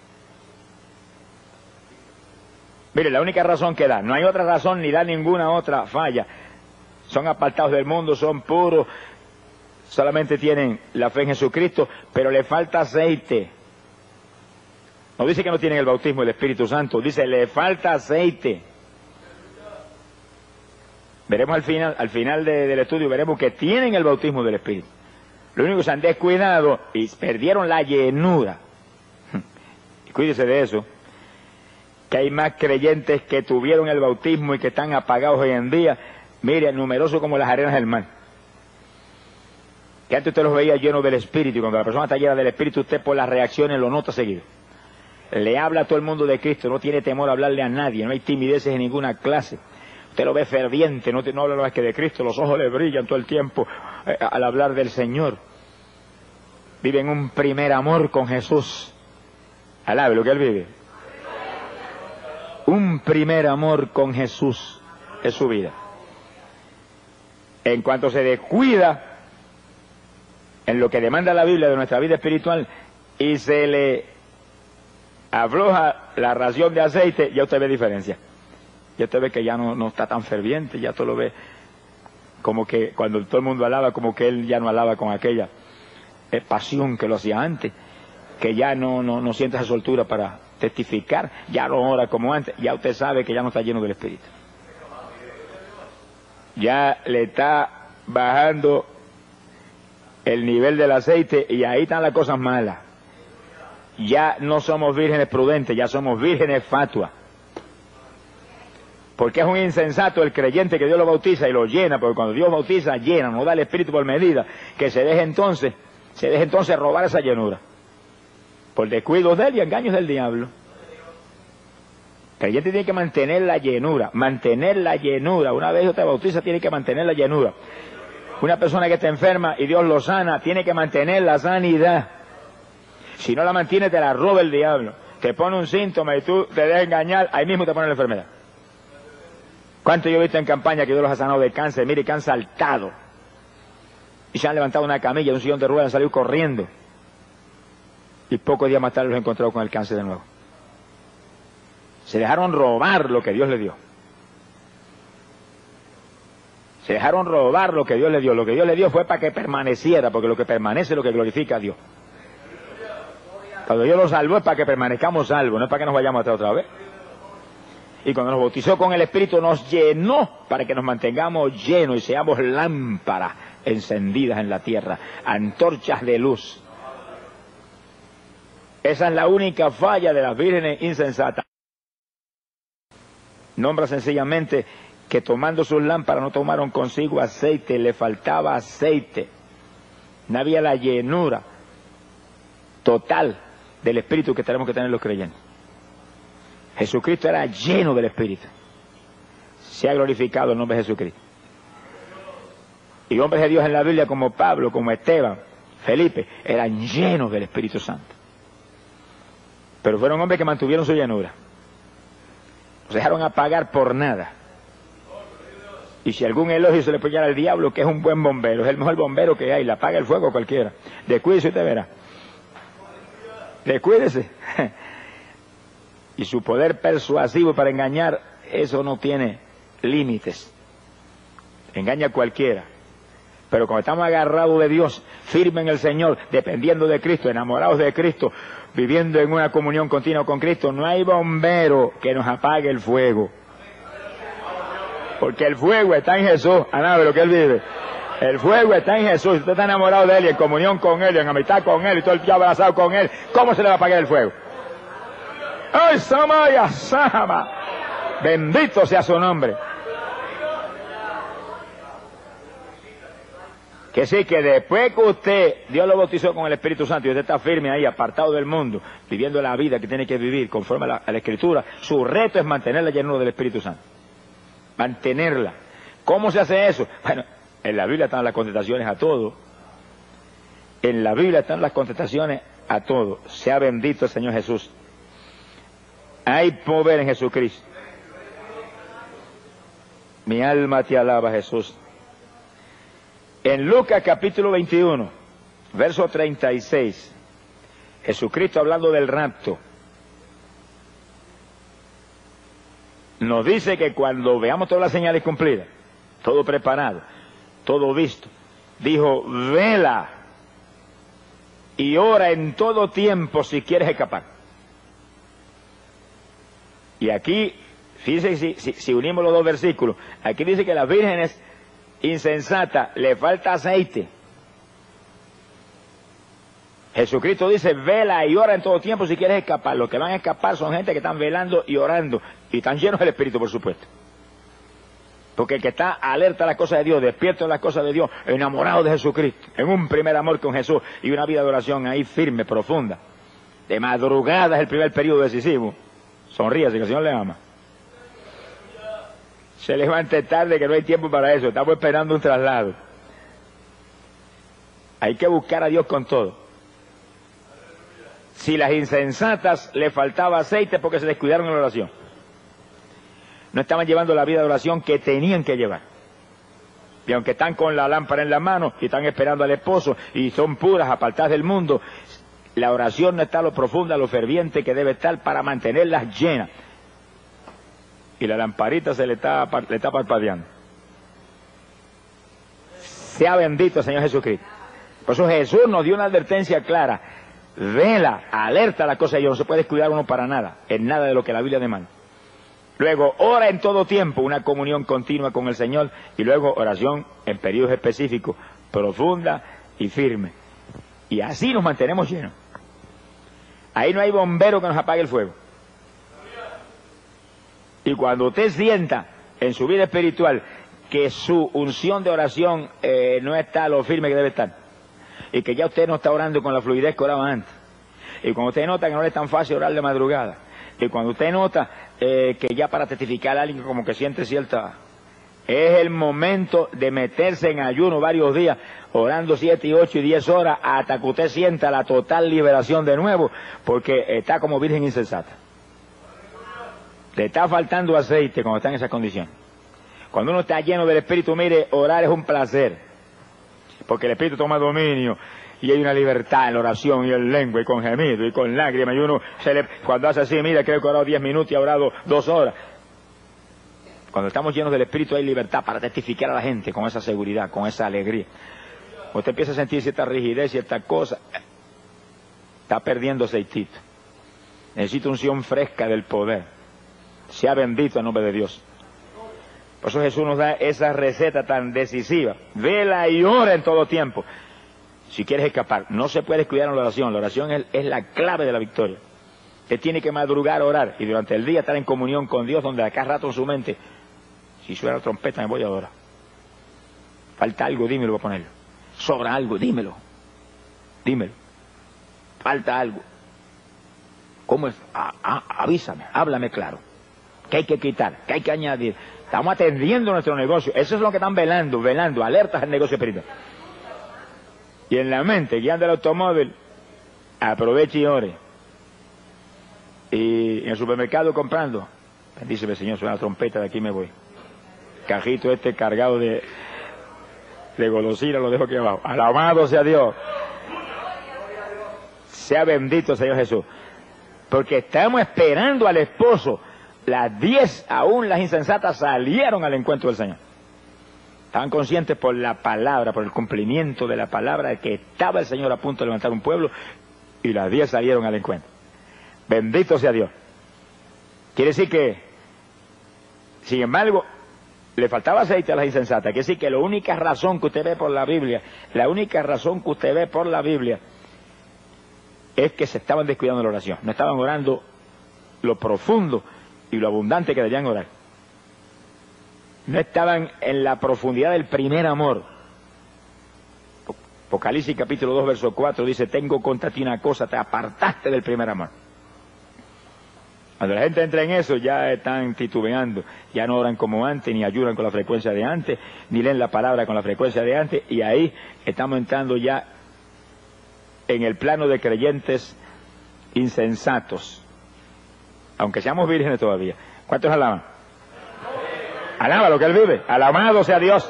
Mire, la única razón que da, no hay otra razón ni da ninguna otra falla. Son apartados del mundo, son puros, solamente tienen la fe en Jesucristo, pero le falta aceite. No dice que no tienen el bautismo del Espíritu Santo, dice le falta aceite. Veremos al final, al final de, del estudio, veremos que tienen el bautismo del Espíritu. Lo único que se han descuidado y perdieron la llenura. Y cuídese de eso, que hay más creyentes que tuvieron el bautismo y que están apagados hoy en día, mire, numerosos como las arenas del mar. Que antes usted los veía llenos del Espíritu, y cuando la persona está llena del Espíritu, usted por las reacciones lo nota seguido. Le habla a todo el mundo de Cristo, no tiene temor a hablarle a nadie, no hay timideces en ninguna clase. Usted lo ve ferviente, no, te, no habla más que de Cristo, los ojos le brillan todo el tiempo eh, al hablar del Señor. Vive en un primer amor con Jesús. Alabe lo que él vive. Un primer amor con Jesús es su vida. En cuanto se descuida en lo que demanda la Biblia de nuestra vida espiritual y se le afloja la ración de aceite, ya usted ve diferencia. Ya usted ve que ya no, no está tan ferviente, ya todo lo ve como que cuando todo el mundo alaba, como que él ya no alaba con aquella eh, pasión que lo hacía antes, que ya no, no, no siente esa soltura para testificar, ya no ora como antes, ya usted sabe que ya no está lleno del Espíritu. Ya le está bajando el nivel del aceite y ahí están las cosas malas. Ya no somos vírgenes prudentes, ya somos vírgenes fatuas. Porque es un insensato el creyente que Dios lo bautiza y lo llena, porque cuando Dios bautiza, llena, no da el Espíritu por medida, que se deje entonces, se deje entonces robar esa llenura. Por descuidos de él y engaños del diablo. El creyente tiene que mantener la llenura, mantener la llenura. Una vez Dios te bautiza, tiene que mantener la llenura. Una persona que está enferma y Dios lo sana, tiene que mantener la sanidad. Si no la mantiene, te la roba el diablo. Te pone un síntoma y tú te dejas engañar, ahí mismo te pone la enfermedad. ¿Cuánto yo he visto en campaña que Dios los ha sanado de cáncer? Mire, que han saltado. Y se han levantado una camilla, un sillón de ruedas, han salido corriendo. Y pocos días más tarde los he encontrado con el cáncer de nuevo. Se dejaron robar lo que Dios les dio. Se dejaron robar lo que Dios les dio. Lo que Dios les dio fue para que permaneciera, porque lo que permanece es lo que glorifica a Dios. Cuando Dios los salvó es para que permanezcamos salvos, no es para que nos vayamos hasta otra vez. Y cuando nos bautizó con el Espíritu nos llenó para que nos mantengamos llenos y seamos lámparas encendidas en la tierra, antorchas de luz. Esa es la única falla de las vírgenes insensatas. Nombra sencillamente que tomando sus lámparas no tomaron consigo aceite, le faltaba aceite. No había la llenura total del Espíritu que tenemos que tener los creyentes. Jesucristo era lleno del Espíritu. Se ha glorificado el nombre de Jesucristo. Y hombres de Dios en la Biblia como Pablo, como Esteban, Felipe, eran llenos del Espíritu Santo. Pero fueron hombres que mantuvieron su llenura. No se dejaron apagar por nada. Y si algún elogio se le puede dar al diablo, que es un buen bombero, es el mejor bombero que hay, le apaga el fuego a cualquiera. Descuídese y usted verá. Descuídese. Y su poder persuasivo para engañar, eso no tiene límites. Engaña a cualquiera. Pero cuando estamos agarrados de Dios, firmes en el Señor, dependiendo de Cristo, enamorados de Cristo, viviendo en una comunión continua con Cristo, no hay bombero que nos apague el fuego. Porque el fuego está en Jesús, a lo que Él vive. El fuego está en Jesús. Si usted está enamorado de Él y en comunión con Él, y en amistad con Él, y todo el día abrazado con Él, ¿cómo se le va a apagar el fuego? ¡Ay, Samaya, Sama! Bendito sea su nombre. Que sí, que después que usted, Dios lo bautizó con el Espíritu Santo y usted está firme ahí, apartado del mundo, viviendo la vida que tiene que vivir conforme a la, a la Escritura, su reto es mantenerla llena del Espíritu Santo. Mantenerla. ¿Cómo se hace eso? Bueno, en la Biblia están las contestaciones a todo. En la Biblia están las contestaciones a todo. Sea bendito el Señor Jesús. Hay poder en Jesucristo. Mi alma te alaba, Jesús. En Lucas capítulo veintiuno, verso treinta y seis, Jesucristo hablando del rapto, nos dice que cuando veamos todas las señales cumplidas, todo preparado, todo visto, dijo, vela y ora en todo tiempo si quieres escapar. Y aquí, fíjense si, si, si unimos los dos versículos, aquí dice que las vírgenes insensatas le falta aceite. Jesucristo dice, vela y ora en todo tiempo si quieres escapar. Los que van a escapar son gente que están velando y orando, y están llenos del Espíritu, por supuesto. Porque el que está alerta a las cosas de Dios, despierto a las cosas de Dios, enamorado de Jesucristo, en un primer amor con Jesús y una vida de oración ahí firme, profunda. De madrugada es el primer periodo decisivo. Sonríase que el Señor le ama. Se levante tarde que no hay tiempo para eso, estamos esperando un traslado. Hay que buscar a Dios con todo. Si las insensatas le faltaba aceite porque se descuidaron en la oración. No estaban llevando la vida de oración que tenían que llevar. Y aunque están con la lámpara en la mano y están esperando al esposo y son puras, apartadas del mundo, la oración no está lo profunda, lo ferviente que debe estar para mantenerlas llenas. Y la lamparita se le está, le está parpadeando. Sea bendito el Señor Jesucristo. Por eso Jesús nos dio una advertencia clara. Vela, alerta a la cosa de Dios, no se puede descuidar uno para nada, en nada de lo que la Biblia demanda. Luego, ora en todo tiempo, una comunión continua con el Señor, y luego oración en periodos específicos, profunda y firme. Y así nos mantenemos llenos. Ahí no hay bombero que nos apague el fuego. Y cuando usted sienta en su vida espiritual que su unción de oración eh, no está a lo firme que debe estar, y que ya usted no está orando con la fluidez que oraba antes, y cuando usted nota que no le es tan fácil orar de madrugada, y cuando usted nota eh, que ya para testificar a alguien como que siente cierta... Es el momento de meterse en ayuno varios días, orando siete y ocho y diez horas, hasta que usted sienta la total liberación de nuevo, porque está como virgen insensata. Le está faltando aceite cuando está en esa condición. Cuando uno está lleno del Espíritu, mire, orar es un placer, porque el Espíritu toma dominio, y hay una libertad en la oración, y en lengua, y con gemido, y con lágrimas, y uno, se le, cuando hace así, mira, creo que ha orado diez minutos y ha orado dos horas. Cuando estamos llenos del Espíritu hay libertad para testificar a la gente con esa seguridad, con esa alegría. Usted empieza a sentir cierta rigidez, cierta cosa, está perdiendo aceitito. Necesita unción fresca del poder. Sea bendito el nombre de Dios. Por eso Jesús nos da esa receta tan decisiva. Vela y ora en todo tiempo. Si quieres escapar, no se puede descuidar en la oración. La oración es, es la clave de la victoria. Usted tiene que madrugar a orar y durante el día estar en comunión con Dios, donde acá rato en su mente, si suena la trompeta me voy a adorar. Falta algo, dímelo para ponerlo. Sobra algo, dímelo. Dímelo. Falta algo. ¿Cómo es? Ah, ah, avísame, háblame claro. ¿Qué hay que quitar? ¿Qué hay que añadir? Estamos atendiendo nuestro negocio. Eso es lo que están velando, velando, alertas al negocio espiritual. Y en la mente, guiando el automóvil, aproveche y ore. Y en el supermercado comprando, bendíceme Señor, suena la trompeta, de aquí me voy. Cajito este cargado de, de golosina, lo dejo aquí abajo. Alabado sea Dios. Sea bendito el Señor Jesús. Porque estamos esperando al esposo. Las diez, aún las insensatas, salieron al encuentro del Señor. Estaban conscientes por la palabra, por el cumplimiento de la palabra, de que estaba el Señor a punto de levantar un pueblo, y las diez salieron al encuentro. Bendito sea Dios. Quiere decir que, sin embargo, le faltaba aceite a las insensatas. Quiere decir que la única razón que usted ve por la Biblia, la única razón que usted ve por la Biblia, es que se estaban descuidando de la oración. No estaban orando lo profundo y lo abundante que debían orar. No estaban en la profundidad del primer amor. Apocalipsis capítulo dos, verso cuatro dice, tengo contra ti una cosa, te apartaste del primer amor. Cuando la gente entra en eso, ya están titubeando, ya no oran como antes, ni ayudan con la frecuencia de antes, ni leen la palabra con la frecuencia de antes, y ahí estamos entrando ya en el plano de creyentes insensatos, aunque seamos vírgenes todavía. ¿Cuántos alaban? Alaba lo que Él vive, alabado sea Dios.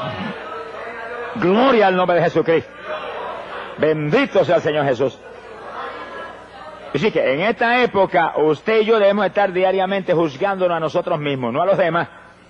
Gloria al nombre de Jesucristo. Bendito sea el Señor Jesús. Así que en esta época usted y yo debemos estar diariamente juzgándonos a nosotros mismos, no a los demás.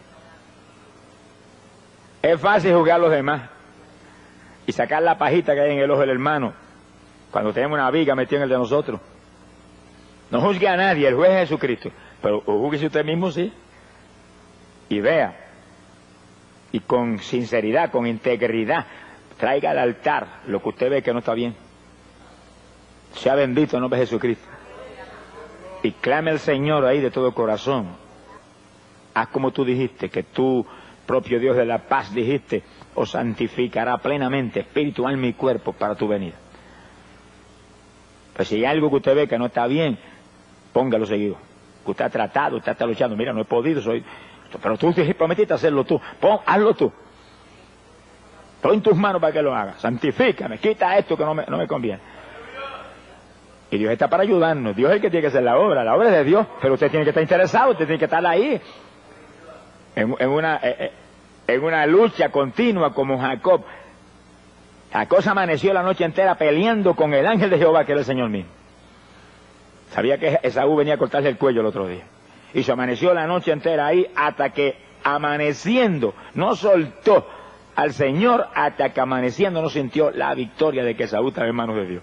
Es fácil juzgar a los demás y sacar la pajita que hay en el ojo del hermano cuando tenemos una viga metida en el de nosotros. No juzgue a nadie, el juez es Jesucristo, pero júguese usted mismo, sí, y vea, y con sinceridad, con integridad, traiga al altar lo que usted ve que no está bien. Sea bendito el nombre de Jesucristo. Y clame al Señor ahí de todo corazón. Haz como tú dijiste, que tú, propio Dios de la paz, dijiste, os santificará plenamente, espíritu, alma y cuerpo, para tu venida. Pues si hay algo que usted ve que no está bien, póngalo seguido. Que usted ha tratado, usted está luchando, mira, no he podido, soy... pero tú te prometiste hacerlo tú, Pon, hazlo tú. Pon en tus manos para que lo hagas. Santifícame, quita esto que no me, no me conviene. Y Dios está para ayudarnos. Dios es el que tiene que hacer la obra. La obra es de Dios. Pero usted tiene que estar interesado. Usted tiene que estar ahí. En, en, una, en una lucha continua como Jacob. Jacob se amaneció la noche entera peleando con el ángel de Jehová, que era el Señor mismo. Sabía que Esaú venía a cortarle el cuello el otro día. Y se amaneció la noche entera ahí hasta que amaneciendo no soltó al Señor, hasta que amaneciendo no sintió la victoria de que Esaú estaba en manos de Dios.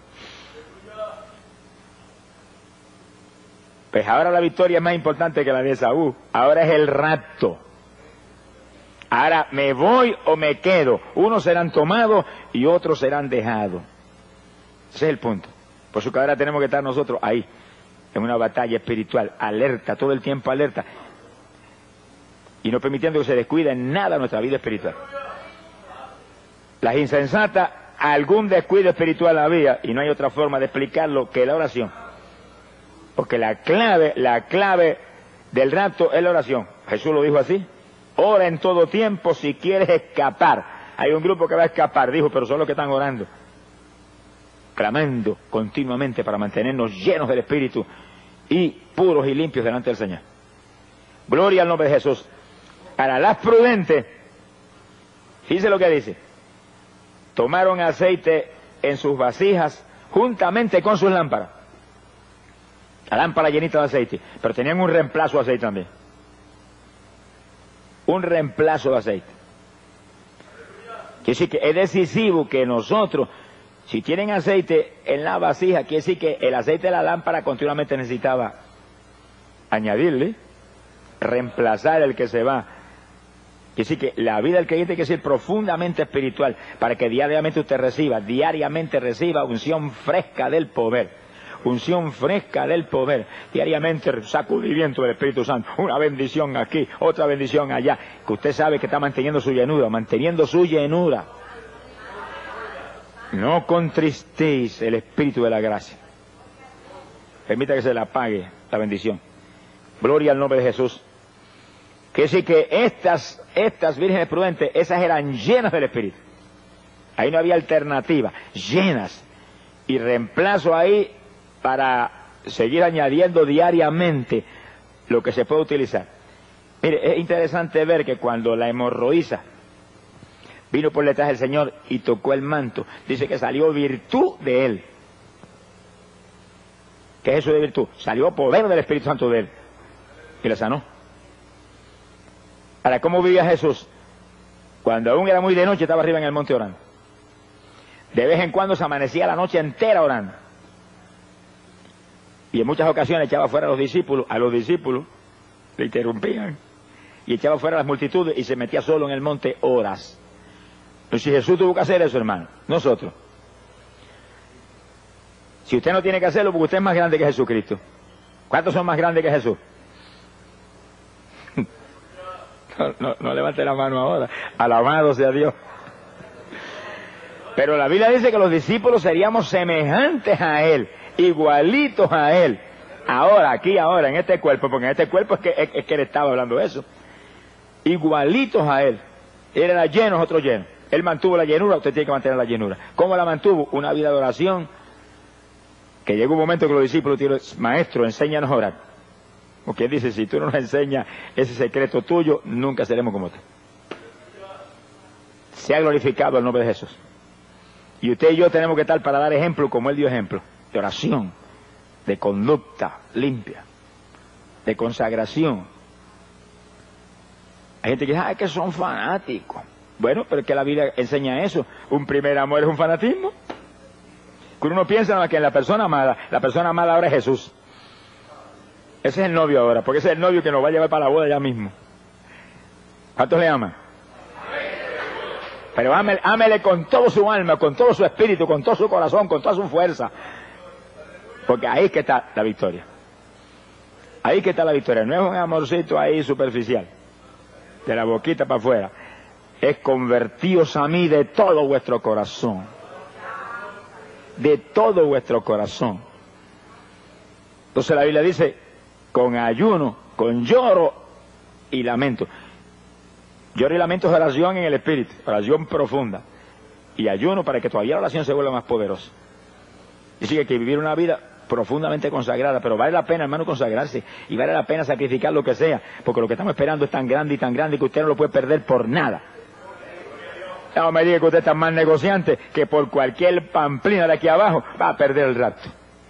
Pues ahora la victoria es más importante que la de Esaú. Ahora es el rapto. Ahora me voy o me quedo. Unos serán tomados y otros serán dejados. Ese es el punto. Por eso que ahora tenemos que estar nosotros ahí, en una batalla espiritual, alerta, todo el tiempo alerta. Y no permitiendo que se descuide en nada nuestra vida espiritual. Las insensatas, algún descuido espiritual había, y no hay otra forma de explicarlo que la oración. Porque la clave, la clave del rapto es la oración. Jesús lo dijo así. Ora en todo tiempo si quieres escapar. Hay un grupo que va a escapar, dijo, pero son los que están orando. Clamando continuamente para mantenernos llenos del Espíritu y puros y limpios delante del Señor. Gloria al nombre de Jesús. Para las prudentes, fíjese lo que dice. Tomaron aceite en sus vasijas juntamente con sus lámparas. La lámpara llenita de aceite, pero tenían un reemplazo de aceite también. Un reemplazo de aceite. Quiere decir que es decisivo que nosotros, si tienen aceite en la vasija, quiere decir que el aceite de la lámpara continuamente necesitaba añadirle, reemplazar el que se va. Quiere decir que la vida del creyente tiene que ser profundamente espiritual, para que diariamente usted reciba, diariamente reciba unción fresca del poder. Unción fresca del poder, diariamente sacudimiento del Espíritu Santo, una bendición aquí, otra bendición allá, que usted sabe que está manteniendo su llenura, manteniendo su llenura. No contristéis el Espíritu de la gracia. Permita que se le apague la bendición. Gloria al nombre de Jesús. Que decir que estas, estas vírgenes prudentes, esas eran llenas del Espíritu. Ahí no había alternativa, llenas. Y reemplazo ahí para seguir añadiendo diariamente lo que se puede utilizar. Mire, es interesante ver que cuando la hemorroísa vino por detrás del Señor y tocó el manto, dice que salió virtud de él. ¿Qué es eso de virtud? Salió poder del Espíritu Santo de él y la sanó. Ahora, ¿cómo vivía Jesús? Cuando aún era muy de noche estaba arriba en el monte orando. De vez en cuando se amanecía la noche entera orando. Y en muchas ocasiones echaba fuera a los discípulos, a los discípulos le interrumpían, y echaba fuera a las multitudes y se metía solo en el monte horas. Entonces, si Jesús tuvo que hacer eso, hermano, nosotros. Si usted no tiene que hacerlo, porque usted es más grande que Jesucristo. ¿Cuántos son más grandes que Jesús? No, no, no levante la mano ahora. Alabado sea Dios. Pero la Biblia dice que los discípulos seríamos semejantes a Él, igualitos a Él. Ahora, aquí, ahora, en este cuerpo, porque en este cuerpo es que, es, es que Él estaba hablando de eso. Igualitos a Él. Él era lleno, nosotros llenos. Él mantuvo la llenura, usted tiene que mantener la llenura. ¿Cómo la mantuvo? Una vida de oración, que llegó un momento que los discípulos dijeron, maestro, enséñanos a orar. Porque Él dice, si tú no nos enseñas ese secreto tuyo, nunca seremos como usted. Se ha glorificado el nombre de Jesús. Y usted y yo tenemos que estar para dar ejemplo, como Él dio ejemplo, de oración, de conducta limpia, de consagración. Hay gente que dice, ah, es que son fanáticos. Bueno, pero es que la Biblia enseña eso. Un primer amor es un fanatismo. Cuando uno piensa que en la persona amada, la persona amada ahora es Jesús. Ese es el novio ahora, porque ese es el novio que nos va a llevar para la boda ya mismo. ¿Cuántos le aman? Pero ámele, ámele con todo su alma, con todo su espíritu, con todo su corazón, con toda su fuerza. Porque ahí es que está la victoria. Ahí es que está la victoria. No es un amorcito ahí superficial, de la boquita para afuera. Es convertíos a mí de todo vuestro corazón. De todo vuestro corazón. Entonces la Biblia dice, con ayuno, con lloro y lamento. Lloro y lamento es oración en el espíritu, oración profunda. Y ayuno para que todavía la oración se vuelva más poderosa. Dice que hay que vivir una vida profundamente consagrada, pero vale la pena, hermano, consagrarse. Y vale la pena sacrificar lo que sea, porque lo que estamos esperando es tan grande y tan grande que usted no lo puede perder por nada. No me diga que usted está más negociante que por cualquier pamplina de aquí abajo va a perder el rapto.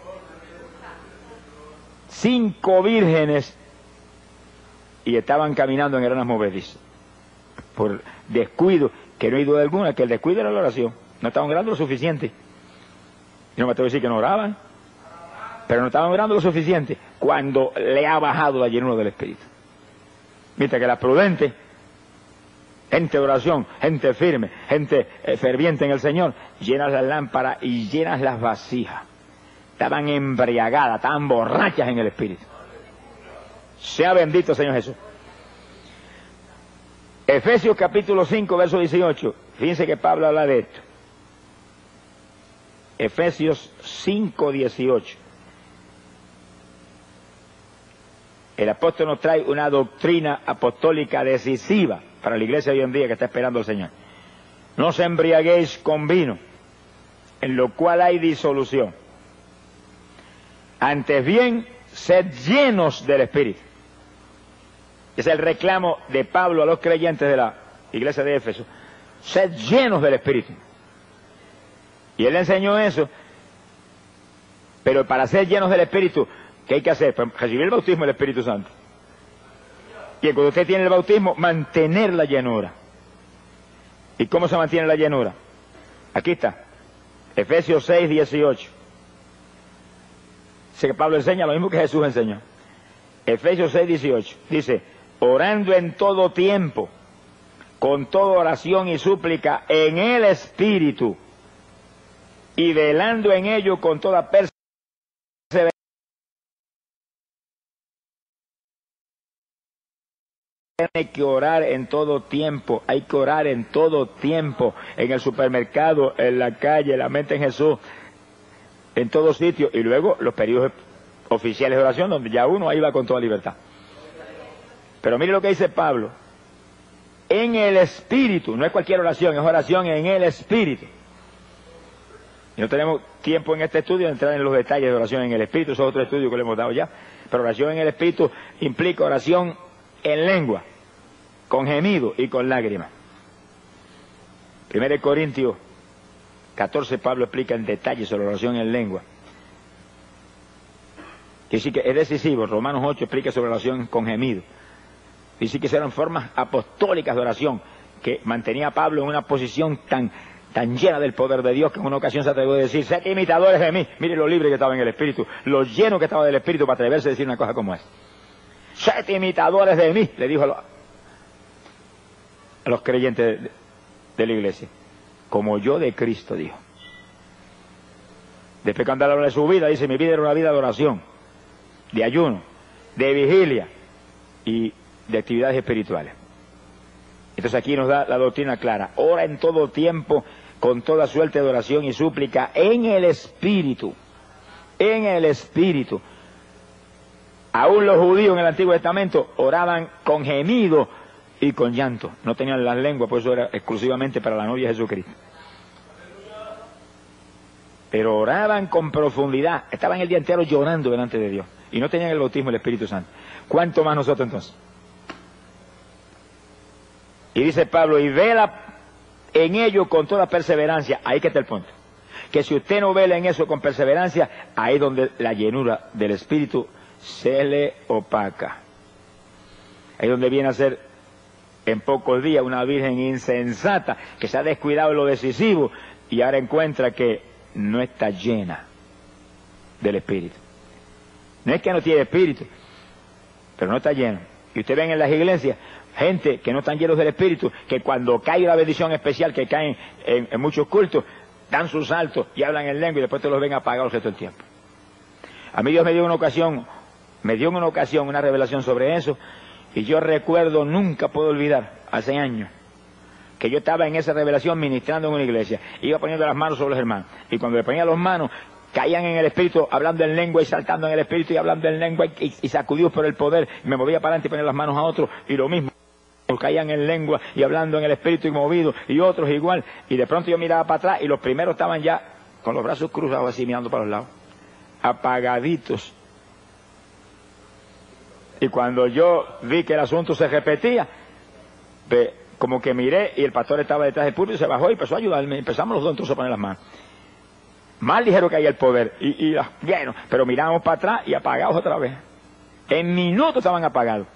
Cinco vírgenes y estaban caminando en granas movedizas. Por descuido, que no hay duda alguna, que el descuido era la oración. No estaban orando lo suficiente. Y no me atrevo a decir que no oraban, pero no estaban orando lo suficiente cuando le ha bajado la llenura del Espíritu. Mientras que las prudentes, gente de oración, gente firme, gente eh, ferviente en el Señor, llenas las lámparas y llenas las vasijas. Estaban embriagadas, estaban borrachas en el Espíritu. Sea bendito Señor Jesús. Efesios capítulo cinco, verso dieciocho. Fíjense que Pablo habla de esto. Efesios cinco, dieciocho. El apóstol nos trae una doctrina apostólica decisiva para la iglesia de hoy en día que está esperando al Señor. No os embriaguéis con vino, en lo cual hay disolución. Antes bien, sed llenos del Espíritu. Es el reclamo de Pablo a los creyentes de la iglesia de Éfeso. Sed llenos del Espíritu. Y él enseñó eso. Pero para ser llenos del Espíritu, ¿qué hay que hacer? Pues recibir el bautismo del Espíritu Santo. Y cuando usted tiene el bautismo, mantener la llenura. ¿Y cómo se mantiene la llenura? Aquí está. Efesios seis, dieciocho. Dice que Pablo enseña lo mismo que Jesús enseñó. Efesios seis, dieciocho. Dice, orando en todo tiempo, con toda oración y súplica en el Espíritu, y velando en ello con toda perseverancia. Hay que orar en todo tiempo, hay que orar en todo tiempo, en el supermercado, en la calle, la mente en Jesús, en todo sitio, y luego los periodos oficiales de oración, donde ya uno ahí va con toda libertad. Pero mire lo que dice Pablo, en el Espíritu, no es cualquier oración, es oración en el Espíritu. Y no tenemos tiempo en este estudio de entrar en los detalles de oración en el Espíritu, eso es otro estudio que le hemos dado ya, pero oración en el Espíritu implica oración en lengua, con gemido y con lágrimas. Primero Corintios catorce, Pablo explica en detalle sobre la oración en lengua. Que sí que es decisivo. Romanos ocho explica sobre la oración con gemido. Dice que eran formas apostólicas de oración que mantenía a Pablo en una posición tan, tan llena del poder de Dios que en una ocasión se atrevió a decir, sed imitadores de mí. Mire lo libre que estaba en el Espíritu, lo lleno que estaba del Espíritu para atreverse a decir una cosa como esa. Sed imitadores de mí, le dijo a los, a los creyentes de, de la iglesia, como yo de Cristo, dijo. Después cuando habla de su vida, dice, mi vida era una vida de oración, de ayuno, de vigilia y de actividades espirituales. Entonces aquí nos da la doctrina clara, ora en todo tiempo con toda suerte de oración y súplica en el Espíritu, en el Espíritu. Aún los judíos en el Antiguo Testamento oraban con gemido y con llanto, no tenían las lenguas, por eso era exclusivamente para la novia de Jesucristo. Pero oraban con profundidad, estaban el día entero llorando delante de Dios, y no tenían el bautismo del Espíritu Santo. ¿Cuánto más nosotros entonces? Y dice Pablo, y vela en ello con toda perseverancia. Ahí que está el punto. Que si usted no vela en eso con perseverancia, ahí es donde la llenura del Espíritu se le opaca. Ahí es donde viene a ser en pocos días una virgen insensata que se ha descuidado en lo decisivo y ahora encuentra que no está llena del Espíritu. No es que no tiene Espíritu, pero no está lleno. Y usted ven en las iglesias gente que no están llenos del Espíritu, que cuando cae una bendición especial, que caen en, en muchos cultos, dan sus saltos y hablan en lengua y después te los ven apagados el resto del tiempo. A mí Dios me dio una ocasión, me dio en una ocasión una revelación sobre eso, y yo recuerdo, nunca puedo olvidar, hace años, que yo estaba en esa revelación ministrando en una iglesia, iba poniendo las manos sobre los hermanos, y cuando le ponía las manos, caían en el Espíritu, hablando en lengua y saltando en el Espíritu y hablando en lengua y, y sacudidos por el poder, y me movía para adelante y ponía las manos a otros, y lo mismo. Caían en lengua y hablando en el Espíritu y movidos, y otros igual, y de pronto yo miraba para atrás y los primeros estaban ya con los brazos cruzados así mirando para los lados, apagaditos. Y cuando yo vi que el asunto se repetía, ve, como que miré y el pastor estaba detrás del púlpito y se bajó y empezó a ayudarme, empezamos los dos entonces a poner las manos. Más ligero caía el poder, y, y bueno, pero mirábamos para atrás y apagados otra vez. En minutos estaban apagados.